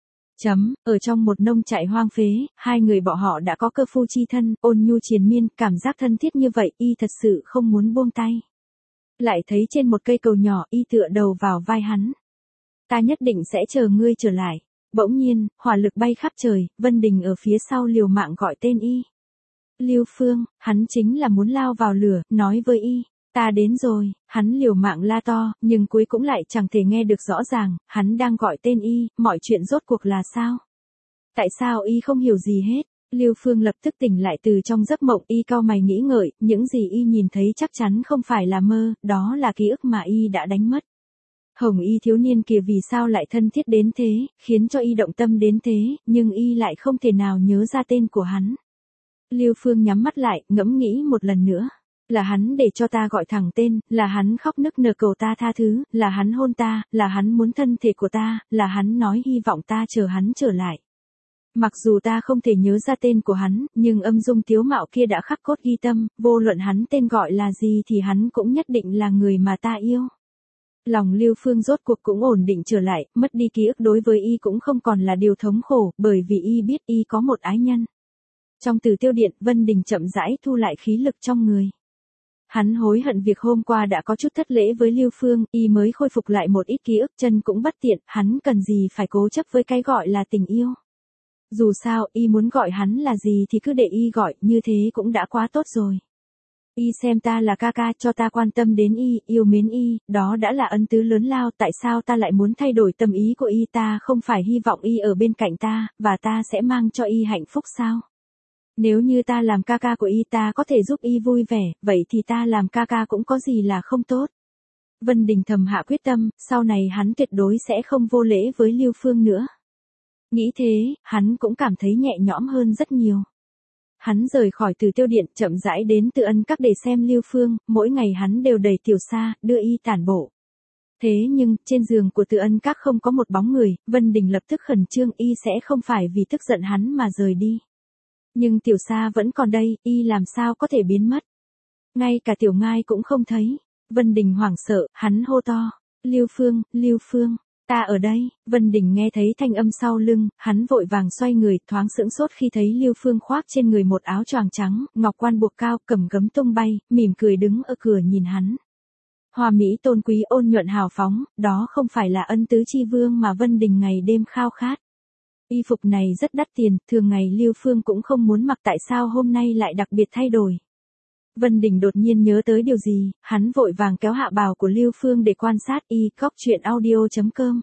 Chấm, ở trong một nông trại hoang phế, hai người bọn họ đã có cơ phu chi thân, ôn nhu triền miên, cảm giác thân thiết như vậy, y thật sự không muốn buông tay. Lại thấy trên một cây cầu nhỏ, y tựa đầu vào vai hắn. Ta nhất định sẽ chờ ngươi trở lại. Bỗng nhiên, hỏa lực bay khắp trời, Vân Đình ở phía sau liều mạng gọi tên y. Lưu Phương, hắn chính là muốn lao vào lửa, nói với y, ta đến rồi, hắn liều mạng la to, nhưng cuối cũng lại chẳng thể nghe được rõ ràng, hắn đang gọi tên y, mọi chuyện rốt cuộc là sao? Tại sao y không hiểu gì hết? Lưu Phương lập tức tỉnh lại từ trong giấc mộng, y cau mày nghĩ ngợi, những gì y nhìn thấy chắc chắn không phải là mơ, đó là ký ức mà y đã đánh mất. Hồng y thiếu niên kia vì sao lại thân thiết đến thế, khiến cho y động tâm đến thế, nhưng y lại không thể nào nhớ ra tên của hắn. Lưu Phương nhắm mắt lại, ngẫm nghĩ một lần nữa. Là hắn để cho ta gọi thẳng tên, là hắn khóc nức nở cầu ta tha thứ, là hắn hôn ta, là hắn muốn thân thể của ta, là hắn nói hy vọng ta chờ hắn trở lại. Mặc dù ta không thể nhớ ra tên của hắn, nhưng âm dung tiếu mạo kia đã khắc cốt ghi tâm, vô luận hắn tên gọi là gì thì hắn cũng nhất định là người mà ta yêu. Lòng Lưu Phương rốt cuộc cũng ổn định trở lại, mất đi ký ức đối với y cũng không còn là điều thống khổ, bởi vì y biết y có một ái nhân. Trong Tử Tiêu Điện, Vân Đình chậm rãi thu lại khí lực trong người. Hắn hối hận việc hôm qua đã có chút thất lễ với Lưu Phương, y mới khôi phục lại một ít ký ức, chân cũng bất tiện, hắn cần gì phải cố chấp với cái gọi là tình yêu. Dù sao, y muốn gọi hắn là gì thì cứ để y gọi, như thế cũng đã quá tốt rồi. Y xem ta là ca ca, cho ta quan tâm đến y, yêu mến y, đó đã là ân tứ lớn lao, tại sao ta lại muốn thay đổi tâm ý của y? Ta không phải hy vọng y ở bên cạnh ta, và ta sẽ mang cho y hạnh phúc sao? Nếu như ta làm ca ca của y ta có thể giúp y vui vẻ, vậy thì ta làm ca ca cũng có gì là không tốt. Vân Đình thầm hạ quyết tâm, sau này hắn tuyệt đối sẽ không vô lễ với Lưu Phương nữa. Nghĩ thế, hắn cũng cảm thấy nhẹ nhõm hơn rất nhiều. Hắn rời khỏi Tử Tiêu Điện, chậm rãi đến Từ Ân Các để xem Lưu Phương, mỗi ngày hắn đều đẩy Tiểu Sa, đưa y tản bộ. Thế nhưng, trên giường của Từ Ân Các không có một bóng người, Vân Đình lập tức khẩn trương, y sẽ không phải vì tức giận hắn mà rời đi. Nhưng Tiểu Sa vẫn còn đây, y làm sao có thể biến mất. Ngay cả Tiểu Ngai cũng không thấy. Vân Đình hoảng sợ, hắn hô to. Lưu Phương, Lưu Phương, ta ở đây. Vân Đình nghe thấy thanh âm sau lưng, hắn vội vàng xoay người, thoáng sững sốt khi thấy Lưu Phương khoác trên người một áo choàng trắng, ngọc quan buộc cao, cầm gấm tung bay, mỉm cười đứng ở cửa nhìn hắn. Hoa mỹ tôn quý ôn nhuận hào phóng, đó không phải là ân tứ chi vương mà Vân Đình ngày đêm khao khát. Y phục này rất đắt tiền, thường ngày Lưu Phương cũng không muốn mặc, tại sao hôm nay lại đặc biệt thay đổi. Vân Đình đột nhiên nhớ tới điều gì, hắn vội vàng kéo hạ bào của Lưu Phương để quan sát y. Góc truyện audio chấm com.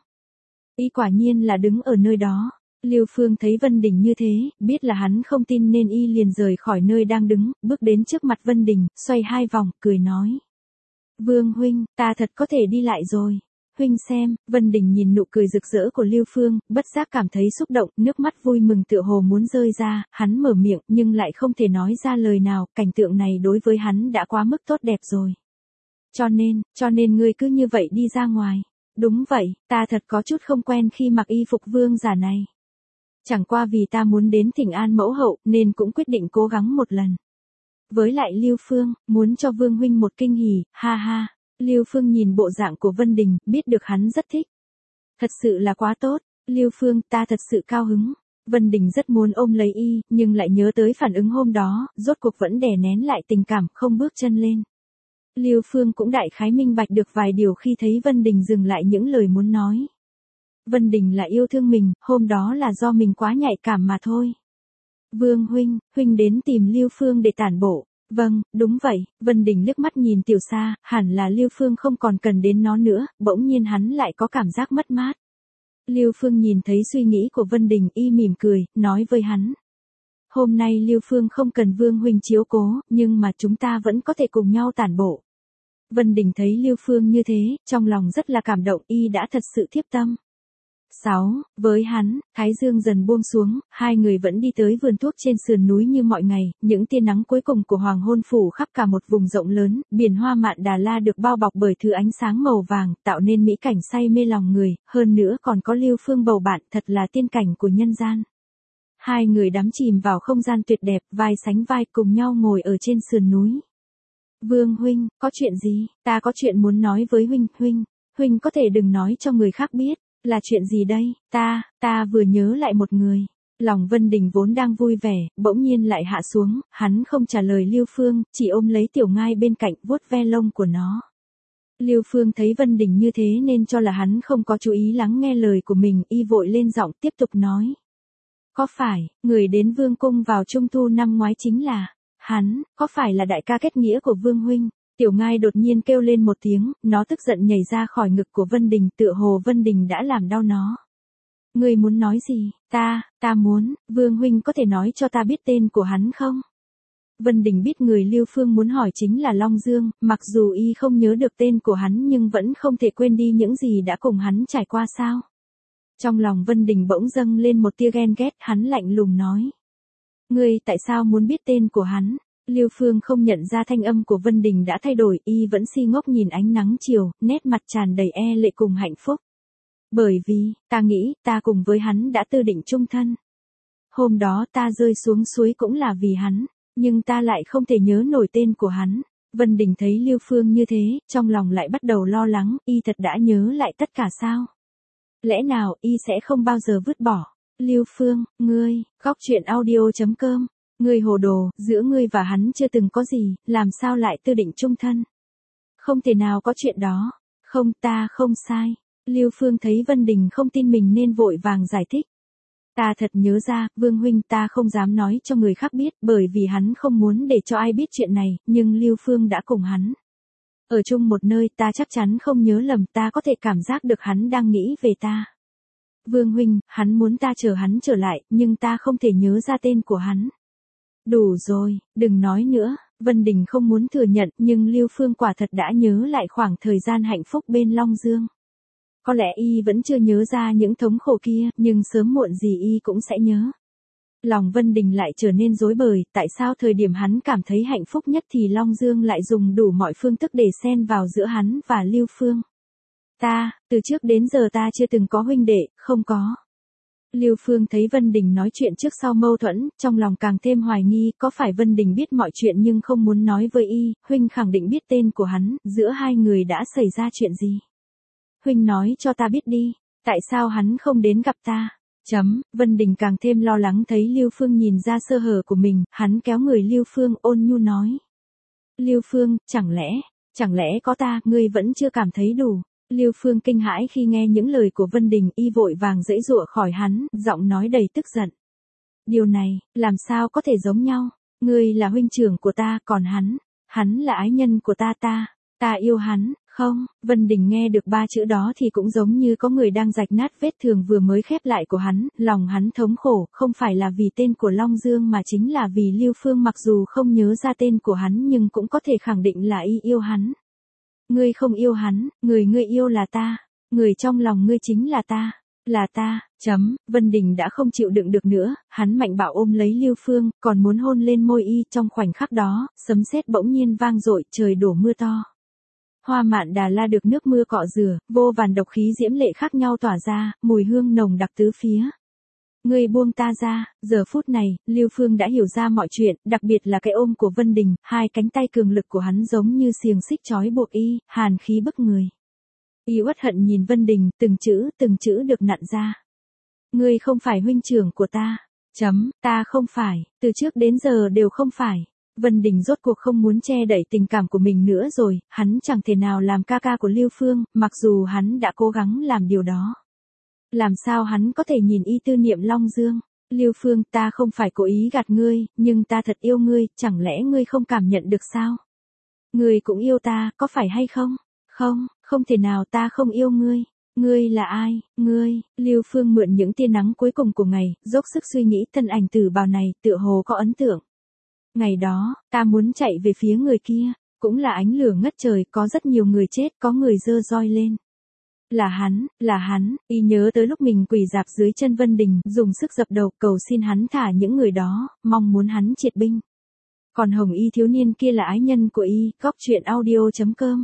Y quả nhiên là đứng ở nơi đó. Lưu Phương thấy Vân Đình như thế, biết là hắn không tin nên y liền rời khỏi nơi đang đứng, bước đến trước mặt Vân Đình, xoay hai vòng, cười nói. Vương huynh, ta thật có thể đi lại rồi. huynh xem, Vân Đình nhìn nụ cười rực rỡ của Lưu Phương, bất giác cảm thấy xúc động, nước mắt vui mừng tựa hồ muốn rơi ra, hắn mở miệng nhưng lại không thể nói ra lời nào, cảnh tượng này đối với hắn đã quá mức tốt đẹp rồi. Cho nên, cho nên ngươi cứ như vậy đi ra ngoài. Đúng vậy, ta thật có chút không quen khi mặc y phục vương giả này. Chẳng qua vì ta muốn đến thỉnh an mẫu hậu, nên cũng quyết định cố gắng một lần. Với lại Lưu Phương, muốn cho Vương huynh một kinh hỉ, ha ha. Lưu Phương nhìn bộ dạng của Vân Đình, biết được hắn rất thích. Thật sự là quá tốt, Lưu Phương, ta thật sự cao hứng. Vân Đình rất muốn ôm lấy y, nhưng lại nhớ tới phản ứng hôm đó, rốt cuộc vẫn đè nén lại tình cảm, không bước chân lên. Lưu Phương cũng đại khái minh bạch được vài điều khi thấy Vân Đình dừng lại những lời muốn nói. Vân Đình là yêu thương mình, hôm đó là do mình quá nhạy cảm mà thôi. Vương huynh, huynh đến tìm Lưu Phương để tản bộ. Vâng, đúng vậy, Vân Đình liếc mắt nhìn Tiểu Sa, hẳn là Lưu Phương không còn cần đến nó nữa, bỗng nhiên hắn lại có cảm giác mất mát. Lưu Phương nhìn thấy suy nghĩ của Vân Đình, y mỉm cười, nói với hắn. Hôm nay Lưu Phương không cần Vương huynh chiếu cố, nhưng mà chúng ta vẫn có thể cùng nhau tản bộ. Vân Đình thấy Lưu Phương như thế, trong lòng rất là cảm động, y đã thật sự thiếp tâm. sáu. Với hắn, thái dương dần buông xuống, hai người vẫn đi tới vườn thuốc trên sườn núi như mọi ngày, những tia nắng cuối cùng của hoàng hôn phủ khắp cả một vùng rộng lớn, biển hoa Mạn Đà La được bao bọc bởi thứ ánh sáng màu vàng, tạo nên mỹ cảnh say mê lòng người, hơn nữa còn có Lưu Phương bầu bạn, thật là tiên cảnh của nhân gian. Hai người đắm chìm vào không gian tuyệt đẹp, vai sánh vai cùng nhau ngồi ở trên sườn núi. Vương huynh, có chuyện gì? Ta có chuyện muốn nói với huynh, huynh, huynh có thể đừng nói cho người khác biết. Là chuyện gì đây? Ta, ta vừa nhớ lại một người. Lòng Vân Đình vốn đang vui vẻ, bỗng nhiên lại hạ xuống, hắn không trả lời Lưu Phương, chỉ ôm lấy Tiểu Ngai bên cạnh vuốt ve lông của nó. Lưu Phương thấy Vân Đình như thế nên cho là hắn không có chú ý lắng nghe lời của mình, y vội lên giọng tiếp tục nói. Có phải, người đến Vương cung vào trung thu năm ngoái chính là hắn, có phải là đại ca kết nghĩa của Vương huynh? Tiểu Ngai đột nhiên kêu lên một tiếng, nó tức giận nhảy ra khỏi ngực của Vân Đình, tựa hồ Vân Đình đã làm đau nó. Ngươi muốn nói gì? Ta, ta muốn, Vương huynh có thể nói cho ta biết tên của hắn không? Vân Đình biết người Lưu Phương muốn hỏi chính là Long Dương, mặc dù y không nhớ được tên của hắn nhưng vẫn không thể quên đi những gì đã cùng hắn trải qua sao. Trong lòng Vân Đình bỗng dâng lên một tia ghen ghét, hắn lạnh lùng nói. Ngươi tại sao muốn biết tên của hắn? Lưu Phương không nhận ra thanh âm của Vân Đình đã thay đổi, y vẫn si ngốc nhìn ánh nắng chiều, nét mặt tràn đầy e lệ cùng hạnh phúc. Bởi vì, ta nghĩ, ta cùng với hắn đã tư định chung thân. Hôm đó ta rơi xuống suối cũng là vì hắn, nhưng ta lại không thể nhớ nổi tên của hắn. Vân Đình thấy Lưu Phương như thế, trong lòng lại bắt đầu lo lắng, y thật đã nhớ lại tất cả sao? Lẽ nào y sẽ không bao giờ vứt bỏ? Lưu Phương, ngươi, góc truyện audio chấm com. Ngươi hồ đồ, giữa ngươi và hắn chưa từng có gì, làm sao lại tư định chung thân? Không thể nào có chuyện đó. Không, ta không sai. Lưu Phương thấy Vân Đình không tin mình nên vội vàng giải thích. Ta thật nhớ ra, Vương huynh, ta không dám nói cho người khác biết, bởi vì hắn không muốn để cho ai biết chuyện này, nhưng Lưu Phương đã cùng hắn ở chung một nơi, ta chắc chắn không nhớ lầm, ta có thể cảm giác được hắn đang nghĩ về ta. Vương huynh, hắn muốn ta chờ hắn trở lại, nhưng ta không thể nhớ ra tên của hắn. Đủ rồi, đừng nói nữa. Vân Đình không muốn thừa nhận, nhưng Lưu Phương quả thật đã nhớ lại khoảng thời gian hạnh phúc bên Long Dương. Có lẽ y vẫn chưa nhớ ra những thống khổ kia, nhưng sớm muộn gì y cũng sẽ nhớ. Lòng Vân Đình lại trở nên rối bời, tại sao thời điểm hắn cảm thấy hạnh phúc nhất thì Long Dương lại dùng đủ mọi phương thức để xen vào giữa hắn và Lưu Phương. Ta, từ trước đến giờ ta chưa từng có huynh đệ, không có. Lưu Phương thấy Vân Đình nói chuyện trước sau mâu thuẫn, trong lòng càng thêm hoài nghi, có phải Vân Đình biết mọi chuyện nhưng không muốn nói với y, huynh khẳng định biết tên của hắn, giữa hai người đã xảy ra chuyện gì? Huynh nói cho ta biết đi, tại sao hắn không đến gặp ta? Chấm, Vân Đình càng thêm lo lắng thấy Lưu Phương nhìn ra sơ hở của mình, hắn kéo người Lưu Phương ôn nhu nói. Lưu Phương, chẳng lẽ, chẳng lẽ có ta, ngươi vẫn chưa cảm thấy đủ? Lưu Phương kinh hãi khi nghe những lời của Vân Đình, y vội vàng giãy giụa khỏi hắn, giọng nói đầy tức giận. Điều này, làm sao có thể giống nhau? Ngươi là huynh trưởng của ta, còn hắn, hắn là ái nhân của ta ta, ta yêu hắn, không? Vân Đình nghe được ba chữ đó thì cũng giống như có người đang rạch nát vết thương vừa mới khép lại của hắn, lòng hắn thống khổ, không phải là vì tên của Long Dương mà chính là vì Lưu Phương mặc dù không nhớ ra tên của hắn nhưng cũng có thể khẳng định là y yêu hắn. Ngươi không yêu hắn, người ngươi yêu là ta. Người trong lòng ngươi chính là ta. Là ta, chấm, Vân Đình đã không chịu đựng được nữa, hắn mạnh bạo ôm lấy Lưu Phương, còn muốn hôn lên môi y, trong khoảnh khắc đó, sấm sét bỗng nhiên vang dội, trời đổ mưa to. Hoa mạn đà la được nước mưa cọ rửa, vô vàn độc khí diễm lệ khác nhau tỏa ra, mùi hương nồng đặc tứ phía. Ngươi buông ta ra, giờ phút này, Lưu Phương đã hiểu ra mọi chuyện, đặc biệt là cái ôm của Vân Đình, hai cánh tay cường lực của hắn giống như xiềng xích trói buộc y, hàn khí bức người. Y uất hận nhìn Vân Đình, từng chữ, từng chữ được nặn ra. Ngươi không phải huynh trưởng của ta. Chấm, ta không phải, từ trước đến giờ đều không phải. Vân Đình rốt cuộc không muốn che đậy tình cảm của mình nữa rồi, hắn chẳng thể nào làm ca ca của Lưu Phương, mặc dù hắn đã cố gắng làm điều đó. Làm sao hắn có thể nhìn y tư niệm Long Dương? Lưu Phương, ta không phải cố ý gạt ngươi, nhưng ta thật yêu ngươi, chẳng lẽ ngươi không cảm nhận được sao? Ngươi cũng yêu ta, có phải hay không? Không, không thể nào, ta không yêu ngươi. Ngươi là ai? Ngươi, Lưu Phương mượn những tia nắng cuối cùng của ngày, dốc sức suy nghĩ thân ảnh tử bào này, tựa hồ có ấn tượng. Ngày đó, ta muốn chạy về phía người kia, cũng là ánh lửa ngất trời, có rất nhiều người chết, có người giơ roi lên. Là hắn, là hắn, y nhớ tới lúc mình quỳ rạp dưới chân Vân Đình, dùng sức dập đầu cầu xin hắn thả những người đó, mong muốn hắn triệt binh. Còn hồng y thiếu niên kia là ái nhân của y, góc truyện audio chấm com.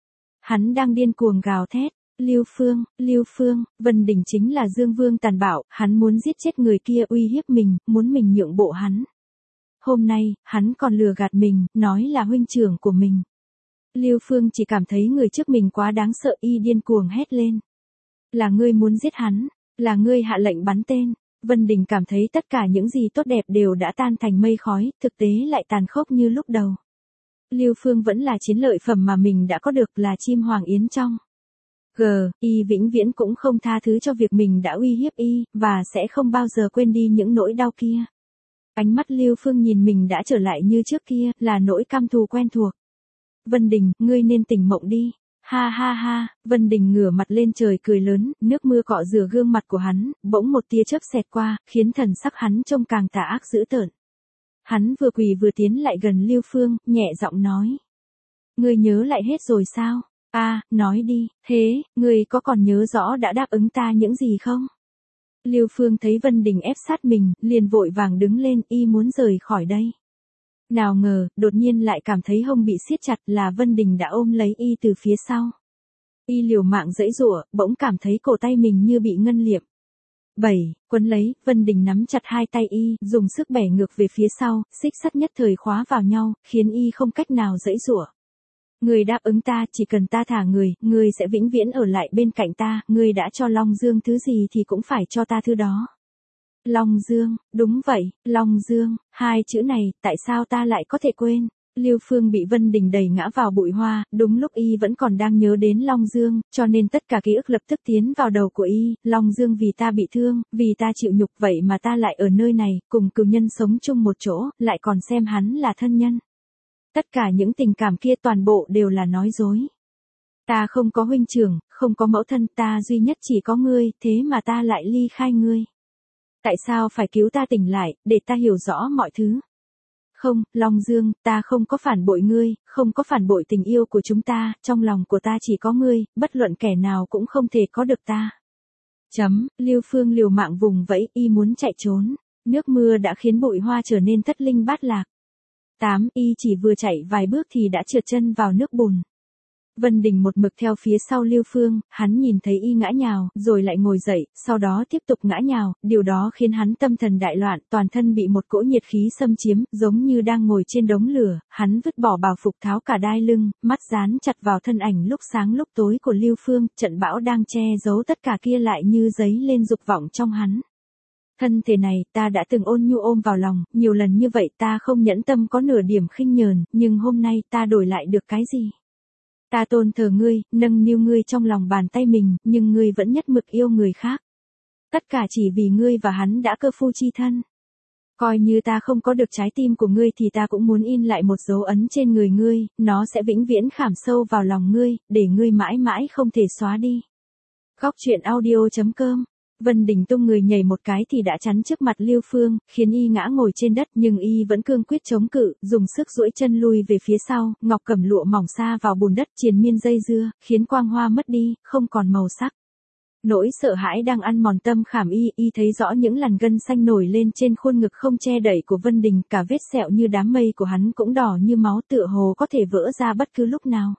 Hắn đang điên cuồng gào thét, Lưu Phương, Lưu Phương, Vân Đình chính là Dương Vương tàn bạo, hắn muốn giết chết người kia uy hiếp mình, muốn mình nhượng bộ hắn. Hôm nay, hắn còn lừa gạt mình, nói là huynh trưởng của mình. Lưu Phương chỉ cảm thấy người trước mình quá đáng sợ, y điên cuồng hét lên. Là ngươi muốn giết hắn, là ngươi hạ lệnh bắn tên. Vân Đình cảm thấy tất cả những gì tốt đẹp đều đã tan thành mây khói, thực tế lại tàn khốc như lúc đầu. Lưu Phương vẫn là chiến lợi phẩm mà mình đã có được, là chim hoàng yến trong. G, y vĩnh viễn cũng không tha thứ cho việc mình đã uy hiếp y, và sẽ không bao giờ quên đi những nỗi đau kia. Ánh mắt Lưu Phương nhìn mình đã trở lại như trước kia, là nỗi căm thù quen thuộc. Vân Đình, ngươi nên tỉnh mộng đi. Ha ha ha, Vân Đình ngửa mặt lên trời cười lớn, nước mưa cọ rửa gương mặt của hắn, bỗng một tia chớp xẹt qua, khiến thần sắc hắn trông càng tà ác dữ tợn. Hắn vừa quỳ vừa tiến lại gần Lưu Phương, nhẹ giọng nói. Ngươi nhớ lại hết rồi sao? A, à, nói đi, thế, ngươi có còn nhớ rõ đã đáp ứng ta những gì không? Lưu Phương thấy Vân Đình ép sát mình, liền vội vàng đứng lên, y muốn rời khỏi đây. Nào ngờ, đột nhiên lại cảm thấy hông bị siết chặt, là Vân Đình đã ôm lấy y từ phía sau. Y liều mạng giãy giụa, bỗng cảm thấy cổ tay mình như bị ngân liệm. Bảy, quấn lấy, Vân Đình nắm chặt hai tay y, dùng sức bẻ ngược về phía sau, xích sắt nhất thời khóa vào nhau, khiến y không cách nào giãy giụa. Ngươi đáp ứng ta, chỉ cần ta thả người, ngươi sẽ vĩnh viễn ở lại bên cạnh ta, ngươi đã cho Long Dương thứ gì thì cũng phải cho ta thứ đó. Long Dương, đúng vậy, Long Dương, hai chữ này, tại sao ta lại có thể quên? Lưu Phương bị Vân Đình đẩy ngã vào bụi hoa, đúng lúc y vẫn còn đang nhớ đến Long Dương, cho nên tất cả ký ức lập tức tiến vào đầu của y, Long Dương vì ta bị thương, vì ta chịu nhục vậy mà ta lại ở nơi này, cùng cừu nhân sống chung một chỗ, lại còn xem hắn là thân nhân. Tất cả những tình cảm kia toàn bộ đều là nói dối. Ta không có huynh trưởng, không có mẫu thân, ta duy nhất chỉ có ngươi, thế mà ta lại ly khai ngươi. Tại sao phải cứu ta tỉnh lại, để ta hiểu rõ mọi thứ? Không, Long Dương, ta không có phản bội ngươi, không có phản bội tình yêu của chúng ta, trong lòng của ta chỉ có ngươi, bất luận kẻ nào cũng không thể có được ta. Chấm, Lưu Phương liều mạng vùng vẫy, y muốn chạy trốn. Nước mưa đã khiến bụi hoa trở nên thất linh bát lạc. Tám, y chỉ vừa chạy vài bước thì đã trượt chân vào nước bùn. Vân Đình một mực theo phía sau Lưu Phương, hắn nhìn thấy y ngã nhào, rồi lại ngồi dậy, sau đó tiếp tục ngã nhào, điều đó khiến hắn tâm thần đại loạn, toàn thân bị một cỗ nhiệt khí xâm chiếm, giống như đang ngồi trên đống lửa, hắn vứt bỏ bào phục tháo cả đai lưng, mắt dán chặt vào thân ảnh lúc sáng lúc tối của Lưu Phương, trận bão đang che giấu tất cả kia lại như giấy lên dục vọng trong hắn. Thân thể này, ta đã từng ôn nhu ôm vào lòng, nhiều lần như vậy ta không nhẫn tâm có nửa điểm khinh nhờn, nhưng hôm nay ta đổi lại được cái gì? Ta tôn thờ ngươi, nâng niu ngươi trong lòng bàn tay mình, nhưng ngươi vẫn nhất mực yêu người khác. Tất cả chỉ vì ngươi và hắn đã cơ phu chi thân. Coi như ta không có được trái tim của ngươi thì ta cũng muốn in lại một dấu ấn trên người ngươi, nó sẽ vĩnh viễn khảm sâu vào lòng ngươi, để ngươi mãi mãi không thể xóa đi. Góc truyện audio chấm com. Vân Đình tung người nhảy một cái thì đã chắn trước mặt Lưu Phương, khiến y ngã ngồi trên đất, nhưng y vẫn cương quyết chống cự, dùng sức duỗi chân lui về phía sau, ngọc cẩm lụa mỏng sa vào bùn đất triền miên dây dưa, khiến quang hoa mất đi, không còn màu sắc. Nỗi sợ hãi đang ăn mòn tâm khảm y, y thấy rõ những làn gân xanh nổi lên trên khuôn ngực không che đậy của Vân Đình, cả vết sẹo như đám mây của hắn cũng đỏ như máu, tựa hồ có thể vỡ ra bất cứ lúc nào.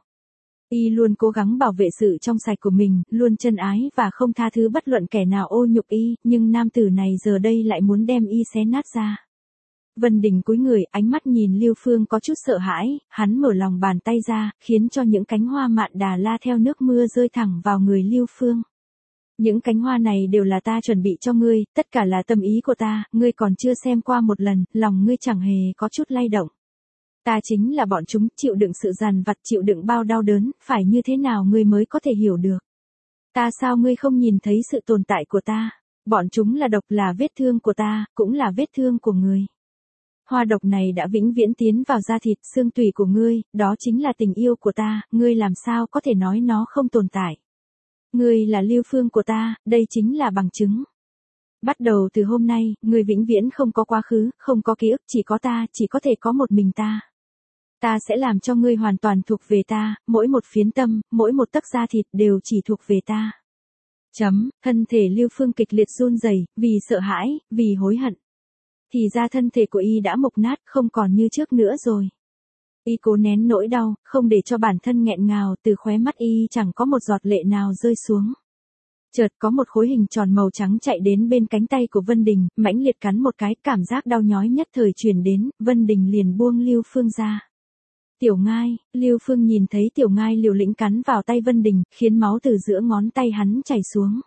Y luôn cố gắng bảo vệ sự trong sạch của mình, luôn chân ái và không tha thứ bất luận kẻ nào ô nhục y, nhưng nam tử này giờ đây lại muốn đem y xé nát ra. Vân Đình cúi người, ánh mắt nhìn Lưu Phương có chút sợ hãi, hắn mở lòng bàn tay ra, khiến cho những cánh hoa mạn đà la theo nước mưa rơi thẳng vào người Lưu Phương. Những cánh hoa này đều là ta chuẩn bị cho ngươi, tất cả là tâm ý của ta, ngươi còn chưa xem qua một lần, lòng ngươi chẳng hề có chút lay động. Ta chính là bọn chúng, chịu đựng sự dằn vặt, chịu đựng bao đau đớn, phải như thế nào ngươi mới có thể hiểu được. Ta sao ngươi không nhìn thấy sự tồn tại của ta? Bọn chúng là độc, là vết thương của ta, cũng là vết thương của ngươi. Hoa độc này đã vĩnh viễn tiến vào da thịt, xương tủy của ngươi, đó chính là tình yêu của ta, ngươi làm sao có thể nói nó không tồn tại. Ngươi là Lưu Phương của ta, đây chính là bằng chứng. Bắt đầu từ hôm nay, ngươi vĩnh viễn không có quá khứ, không có ký ức, chỉ có ta, chỉ có thể có một mình ta. Ta sẽ làm cho ngươi hoàn toàn thuộc về ta, mỗi một phiến tâm, mỗi một tấc da thịt đều chỉ thuộc về ta. Chấm, thân thể Lưu Phương kịch liệt run rẩy, vì sợ hãi, vì hối hận. Thì ra thân thể của y đã mục nát, không còn như trước nữa rồi. Y cố nén nỗi đau, không để cho bản thân nghẹn ngào, từ khóe mắt y chẳng có một giọt lệ nào rơi xuống. Chợt có một khối hình tròn màu trắng chạy đến bên cánh tay của Vân Đình, mãnh liệt cắn một cái, cảm giác đau nhói nhất thời truyền đến, Vân Đình liền buông Lưu Phương ra. Tiểu Ngai, Lưu Phương nhìn thấy Tiểu Ngai liều lĩnh cắn vào tay Vân Đình, khiến máu từ giữa ngón tay hắn chảy xuống.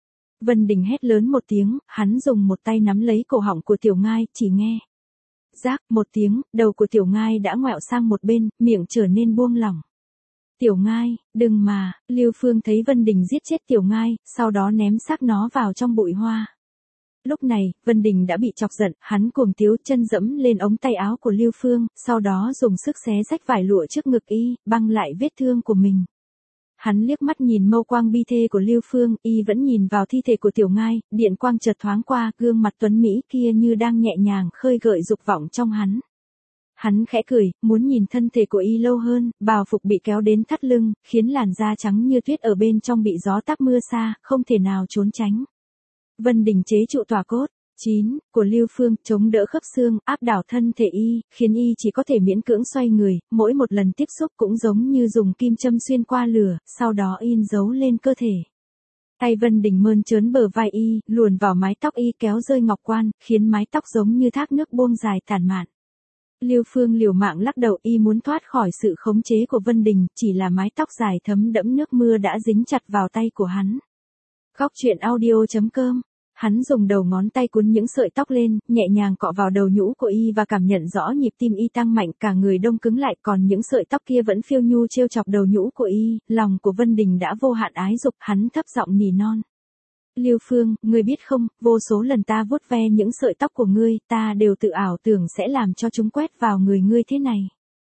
Vân Đình hét lớn một tiếng, hắn dùng một tay nắm lấy cổ họng của Tiểu Ngai, chỉ nghe. Rác, một tiếng, đầu của Tiểu Ngai đã ngoẹo sang một bên, miệng trở nên buông lỏng. Tiểu Ngai, đừng mà, Lưu Phương thấy Vân Đình giết chết Tiểu Ngai, sau đó ném xác nó vào trong bụi hoa. Lúc này, Vân Đình đã bị chọc giận, hắn cuồng tiếu chân dẫm lên ống tay áo của Lưu Phương, sau đó dùng sức xé rách vải lụa trước ngực y, băng lại vết thương của mình. Hắn liếc mắt nhìn mâu quang bi thê của Lưu Phương, y vẫn nhìn vào thi thể của Tiểu Ngai, điện quang chợt thoáng qua, gương mặt tuấn mỹ kia như đang nhẹ nhàng khơi gợi dục vọng trong hắn. Hắn khẽ cười, muốn nhìn thân thể của y lâu hơn, bào phục bị kéo đến thắt lưng, khiến làn da trắng như tuyết ở bên trong bị gió táp mưa xa, không thể nào trốn tránh. Vân Đình chế trụ tỏa cốt chín của Lưu Phương, chống đỡ khớp xương, áp đảo thân thể y, khiến y chỉ có thể miễn cưỡng xoay người, mỗi một lần tiếp xúc cũng giống như dùng kim châm xuyên qua lửa, sau đó in dấu lên cơ thể. Tay Vân Đình mơn trớn bờ vai y, luồn vào mái tóc y kéo rơi ngọc quan, khiến mái tóc giống như thác nước buông dài tản mạn. Lưu Phương liều mạng lắc đầu, y muốn thoát khỏi sự khống chế của Vân Đình, chỉ là mái tóc dài thấm đẫm nước mưa đã dính chặt vào tay của hắn. Góc truyện audio chấm com. Hắn dùng đầu ngón tay cuốn những sợi tóc lên, nhẹ nhàng cọ vào đầu nhũ của y và cảm nhận rõ nhịp tim y tăng mạnh, cả người đông cứng lại, còn những sợi tóc kia vẫn phiêu nhu trêu chọc đầu nhũ của y, lòng của Vân Đình đã vô hạn ái dục, hắn thấp giọng nỉ non. Lưu Phương, ngươi biết không, vô số lần ta vuốt ve những sợi tóc của ngươi, ta đều tự ảo tưởng sẽ làm cho chúng quét vào người ngươi thế này.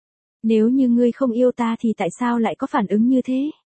Nếu như ngươi không yêu ta thì tại sao lại có phản ứng như thế?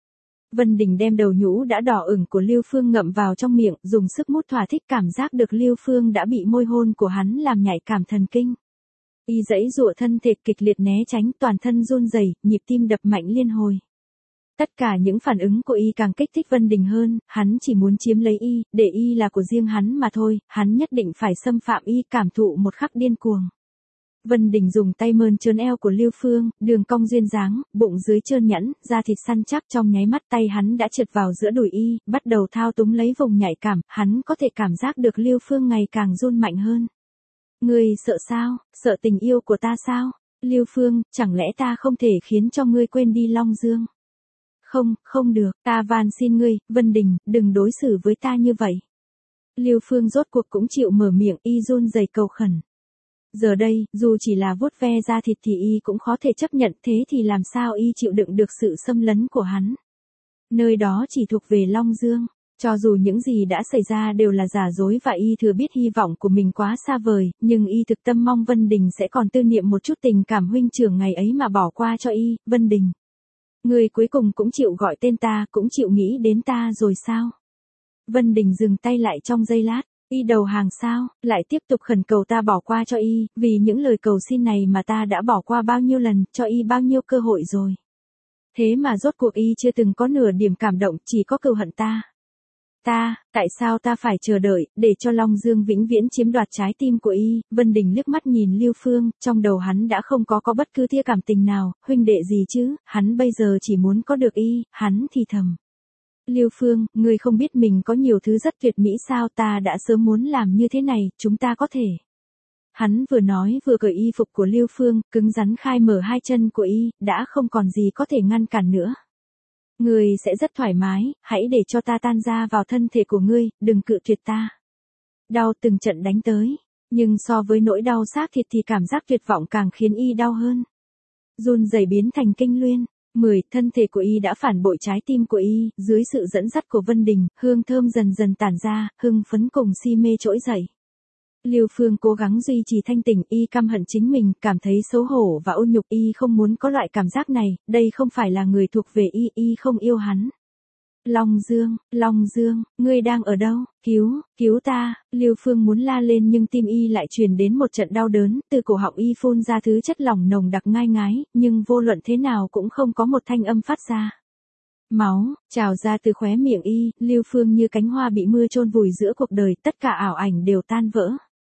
Vân Đình đem đầu nhũ đã đỏ ửng của Lưu Phương ngậm vào trong miệng, dùng sức mút thỏa thích, cảm giác được Lưu Phương đã bị môi hôn của hắn làm nhạy cảm thần kinh. Y giãy giụa thân thể kịch liệt né tránh, toàn thân run rẩy, nhịp tim đập mạnh liên hồi. Tất cả những phản ứng của y càng kích thích Vân Đình hơn, hắn chỉ muốn chiếm lấy y, để y là của riêng hắn mà thôi, hắn nhất định phải xâm phạm y, cảm thụ một khắc điên cuồng. Vân Đình dùng tay mơn trớn eo của Lưu Phương, đường cong duyên dáng, bụng dưới trơn nhẵn, da thịt săn chắc, trong nháy mắt tay hắn đã trượt vào giữa đùi y, bắt đầu thao túng lấy vùng nhạy cảm, hắn có thể cảm giác được Lưu Phương ngày càng run mạnh hơn. Ngươi sợ sao, sợ tình yêu của ta sao? Lưu Phương, chẳng lẽ ta không thể khiến cho ngươi quên đi Long Dương? Không, không được, ta van xin ngươi, Vân Đình, đừng đối xử với ta như vậy. Lưu Phương rốt cuộc cũng chịu mở miệng, y run rẩy cầu khẩn. Giờ đây, dù chỉ là vuốt ve da thịt thì y cũng khó thể chấp nhận, thế thì làm sao y chịu đựng được sự xâm lấn của hắn. Nơi đó chỉ thuộc về Long Dương, cho dù những gì đã xảy ra đều là giả dối và y thừa biết hy vọng của mình quá xa vời, nhưng y thực tâm mong Vân Đình sẽ còn tư niệm một chút tình cảm huynh trưởng ngày ấy mà bỏ qua cho y. Vân Đình, người cuối cùng cũng chịu gọi tên ta, cũng chịu nghĩ đến ta rồi sao? Vân Đình dừng tay lại trong giây lát. Y đầu hàng sao, lại tiếp tục khẩn cầu ta bỏ qua cho y, vì những lời cầu xin này mà ta đã bỏ qua bao nhiêu lần, cho y bao nhiêu cơ hội rồi. Thế mà rốt cuộc y chưa từng có nửa điểm cảm động, chỉ có cừu hận ta. Ta, tại sao ta phải chờ đợi, để cho Long Dương vĩnh viễn chiếm đoạt trái tim của y? Vân Đình liếc mắt nhìn Lưu Phương, trong đầu hắn đã không có có bất cứ tia cảm tình nào, huynh đệ gì chứ, hắn bây giờ chỉ muốn có được y, hắn thì thầm. Lưu Phương, ngươi không biết mình có nhiều thứ rất tuyệt mỹ sao, ta đã sớm muốn làm như thế này, chúng ta có thể. Hắn vừa nói vừa cởi y phục của Lưu Phương, cứng rắn khai mở hai chân của y, đã không còn gì có thể ngăn cản nữa. Ngươi sẽ rất thoải mái, hãy để cho ta tan ra vào thân thể của ngươi, đừng cự tuyệt ta. Đau từng trận đánh tới, nhưng so với nỗi đau xác thịt thì cảm giác tuyệt vọng càng khiến y đau hơn. Run rẩy biến thành kinh luyên. mười. Thân thể của y đã phản bội trái tim của y, dưới sự dẫn dắt của Vân Đình, hương thơm dần dần tản ra, hưng phấn cùng si mê trỗi dậy. Lưu Phương cố gắng duy trì thanh tỉnh, y căm hận chính mình, cảm thấy xấu hổ và ô nhục, y không muốn có loại cảm giác này, đây không phải là người thuộc về y, y không yêu hắn. Long Dương, Long Dương, ngươi đang ở đâu? Cứu, cứu ta, Lưu Phương muốn la lên nhưng tim y lại truyền đến một trận đau đớn, từ cổ họng y phun ra thứ chất lỏng nồng đặc ngai ngái, nhưng vô luận thế nào cũng không có một thanh âm phát ra. Máu, trào ra từ khóe miệng y, Lưu Phương như cánh hoa bị mưa chôn vùi giữa cuộc đời, tất cả ảo ảnh đều tan vỡ.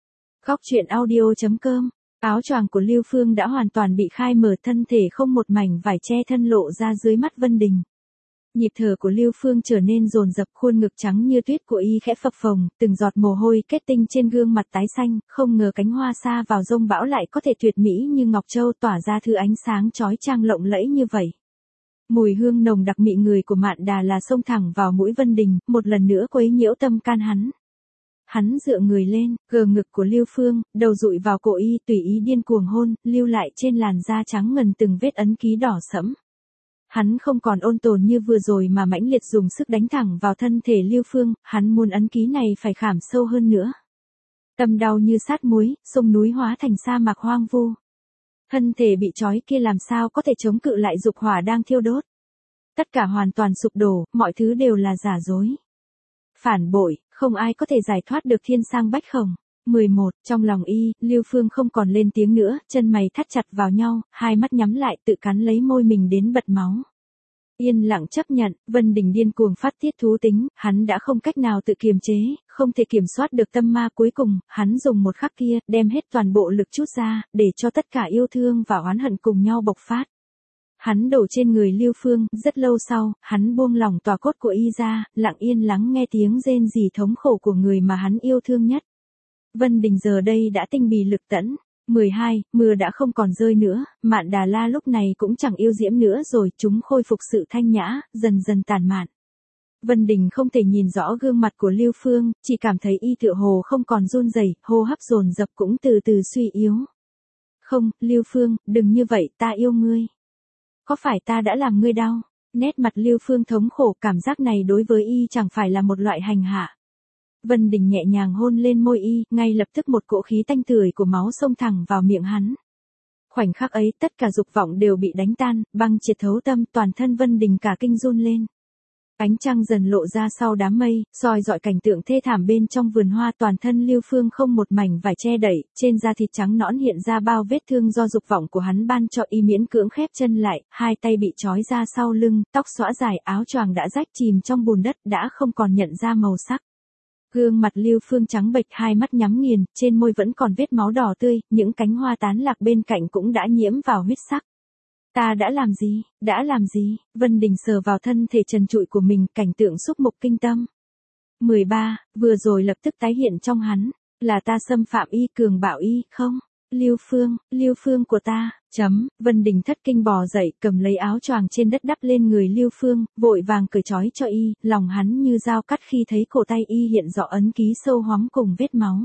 Góc truyện audio chấm com. Áo choàng của Lưu Phương đã hoàn toàn bị khai mở, thân thể không một mảnh vải che thân lộ ra dưới mắt Vân Đình. Nhịp thở của Lưu Phương trở nên dồn dập, khuôn ngực trắng như tuyết của y khẽ phập phồng, từng giọt mồ hôi kết tinh trên gương mặt tái xanh, không ngờ cánh hoa sa vào giông bão lại có thể tuyệt mỹ như ngọc châu, tỏa ra thứ ánh sáng chói chang lộng lẫy như vậy. Mùi hương nồng đặc mị người của Mạn Đà là xông thẳng vào mũi Vân Đình, một lần nữa quấy nhiễu tâm can hắn. Hắn dựa người lên, gờ ngực của Lưu Phương, đầu dụi vào cổ y, tùy ý điên cuồng hôn, lưu lại trên làn da trắng ngần từng vết ấn ký đỏ sẫm. Hắn không còn ôn tồn như vừa rồi mà mãnh liệt dùng sức đánh thẳng vào thân thể Lưu Phương, hắn muốn ấn ký này phải khảm sâu hơn nữa. Tâm đau như sát muối, sông núi hóa thành sa mạc hoang vu. Thân thể bị trói kia làm sao có thể chống cự lại dục hỏa đang thiêu đốt. Tất cả hoàn toàn sụp đổ, mọi thứ đều là giả dối. Phản bội, không ai có thể giải thoát được thiên sang bách khổng. mười một. Trong lòng y, Lưu Phương không còn lên tiếng nữa, chân mày thắt chặt vào nhau, hai mắt nhắm lại, tự cắn lấy môi mình đến bật máu. Yên lặng chấp nhận, Vân Đình điên cuồng phát tiết thú tính, hắn đã không cách nào tự kiềm chế, không thể kiểm soát được tâm ma, cuối cùng, hắn dùng một khắc kia, đem hết toàn bộ lực trút ra, để cho tất cả yêu thương và oán hận cùng nhau bộc phát. Hắn đổ trên người Lưu Phương, rất lâu sau, hắn buông lỏng tòa cốt của y ra, lặng yên lắng nghe tiếng rên rỉ thống khổ của người mà hắn yêu thương nhất. Vân Đình giờ đây đã tinh bì lực tẫn. mười hai. Mưa đã không còn rơi nữa, Mạn Đà La lúc này cũng chẳng yêu diễm nữa rồi, chúng khôi phục sự thanh nhã, dần dần tàn mạn. Vân Đình không thể nhìn rõ gương mặt của Lưu Phương, chỉ cảm thấy y tựa hồ không còn run rẩy, hô hấp dồn dập cũng từ từ suy yếu. Không, Lưu Phương, đừng như vậy, ta yêu ngươi. Có phải ta đã làm ngươi đau? Nét mặt Lưu Phương thống khổ, cảm giác này đối với y chẳng phải là một loại hành hạ. Vân Đình nhẹ nhàng hôn lên môi y, ngay lập tức một cỗ khí tanh tưởi của máu xông thẳng vào miệng hắn. Khoảnh khắc ấy, tất cả dục vọng đều bị đánh tan, băng triệt thấu tâm, toàn thân Vân Đình cả kinh run lên. Ánh trăng dần lộ ra sau đám mây, soi dọi cảnh tượng thê thảm bên trong vườn hoa, toàn thân Lưu Phương không một mảnh vải che đậy, trên da thịt trắng nõn hiện ra bao vết thương do dục vọng của hắn ban cho y, miễn cưỡng khép chân lại, hai tay bị trói ra sau lưng, tóc xõa dài, áo choàng đã rách chìm trong bùn đất, đã không còn nhận ra màu sắc. Gương mặt Lưu Phương trắng bệch, hai mắt nhắm nghiền, trên môi vẫn còn vết máu đỏ tươi, những cánh hoa tán lạc bên cạnh cũng đã nhiễm vào huyết sắc. Ta đã làm gì, đã làm gì? Vân Đình sờ vào thân thể trần trụi của mình, cảnh tượng xúc mục kinh tâm. mười ba. Vừa rồi lập tức tái hiện trong hắn, là ta xâm phạm y, cường bạo y, không? Lưu Phương, Lưu Phương của ta, chấm, Vân Đình thất kinh bò dậy, cầm lấy áo choàng trên đất đắp lên người Lưu Phương, vội vàng cởi trói cho y, lòng hắn như dao cắt khi thấy cổ tay y hiện rõ ấn ký sâu hoắm cùng vết máu.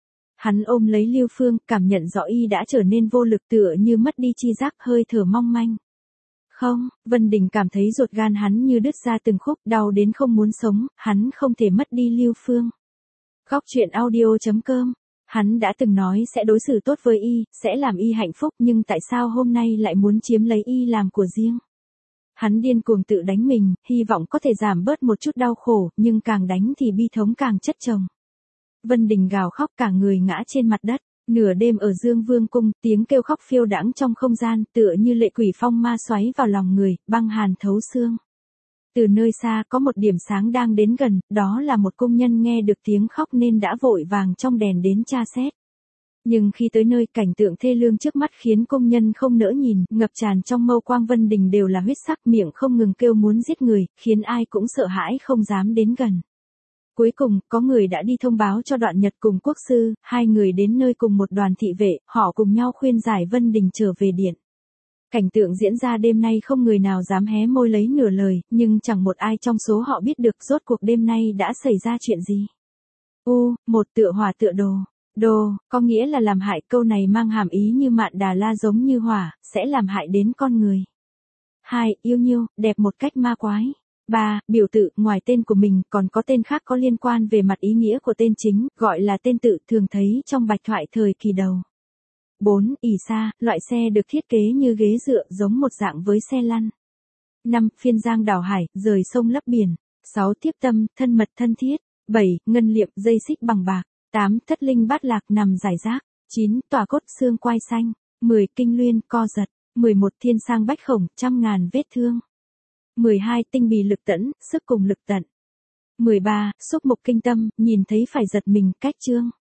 Hắn ôm lấy Lưu Phương, cảm nhận rõ y đã trở nên vô lực, tựa như mất đi chi giác, hơi thở mong manh. Không, Vân Đình cảm thấy ruột gan hắn như đứt ra từng khúc, đau đến không muốn sống, hắn không thể mất đi Lưu Phương. Góc truyện audio chấm com. Hắn đã từng nói sẽ đối xử tốt với y, sẽ làm y hạnh phúc, nhưng tại sao hôm nay lại muốn chiếm lấy y làm của riêng? Hắn điên cuồng tự đánh mình, hy vọng có thể giảm bớt một chút đau khổ, nhưng càng đánh thì bi thống càng chất chồng. Vân Đình gào khóc, cả người ngã trên mặt đất. Nửa đêm ở Dương Vương cung, tiếng kêu khóc phiêu đãng trong không gian, tựa như lệ quỷ phong ma xoáy vào lòng người, băng hàn thấu xương. Từ nơi xa có một điểm sáng đang đến gần, đó là một công nhân nghe được tiếng khóc nên đã vội vàng trong đèn đến tra xét. Nhưng khi tới nơi, cảnh tượng thê lương trước mắt khiến công nhân không nỡ nhìn, ngập tràn trong mâu quang Vân Đình đều là huyết sắc, miệng không ngừng kêu muốn giết người, khiến ai cũng sợ hãi không dám đến gần. Cuối cùng, có người đã đi thông báo cho Đoạn Nhật cùng Quốc sư, hai người đến nơi cùng một đoàn thị vệ, họ cùng nhau khuyên giải Vân Đình trở về điện. Cảnh tượng diễn ra đêm nay không người nào dám hé môi lấy nửa lời, nhưng chẳng một ai trong số họ biết được rốt cuộc đêm nay đã xảy ra chuyện gì. U, một tựa hỏa tựa đồ. Đồ, có nghĩa là làm hại, câu này mang hàm ý như Mạn Đà La giống như hỏa, sẽ làm hại đến con người. Hai, yêu nhiêu, đẹp một cách ma quái. Ba, biểu tự, ngoài tên của mình còn có tên khác có liên quan về mặt ý nghĩa của tên chính, gọi là tên tự, thường thấy trong bạch thoại thời kỳ đầu. Bốn, ỷ xa, loại xe được thiết kế như ghế dựa giống một dạng với xe lăn. Năm, phiên giang đảo hải, rời sông lấp biển. Sáu, tiếp tâm, thân mật thân thiết. Bảy, ngân liệm, dây xích bằng bạc. Tám, thất linh bát lạc nằm rải rác. Chín, tỏa cốt xương quai xanh. Mười, kinh luyên co giật. Mười một, thiên sang bách khổng, trăm ngàn vết thương. Mười hai, tinh bì lực tẫn, sức cùng lực tận. Mười ba, xúc mục kinh tâm, nhìn thấy phải giật mình, cách chương.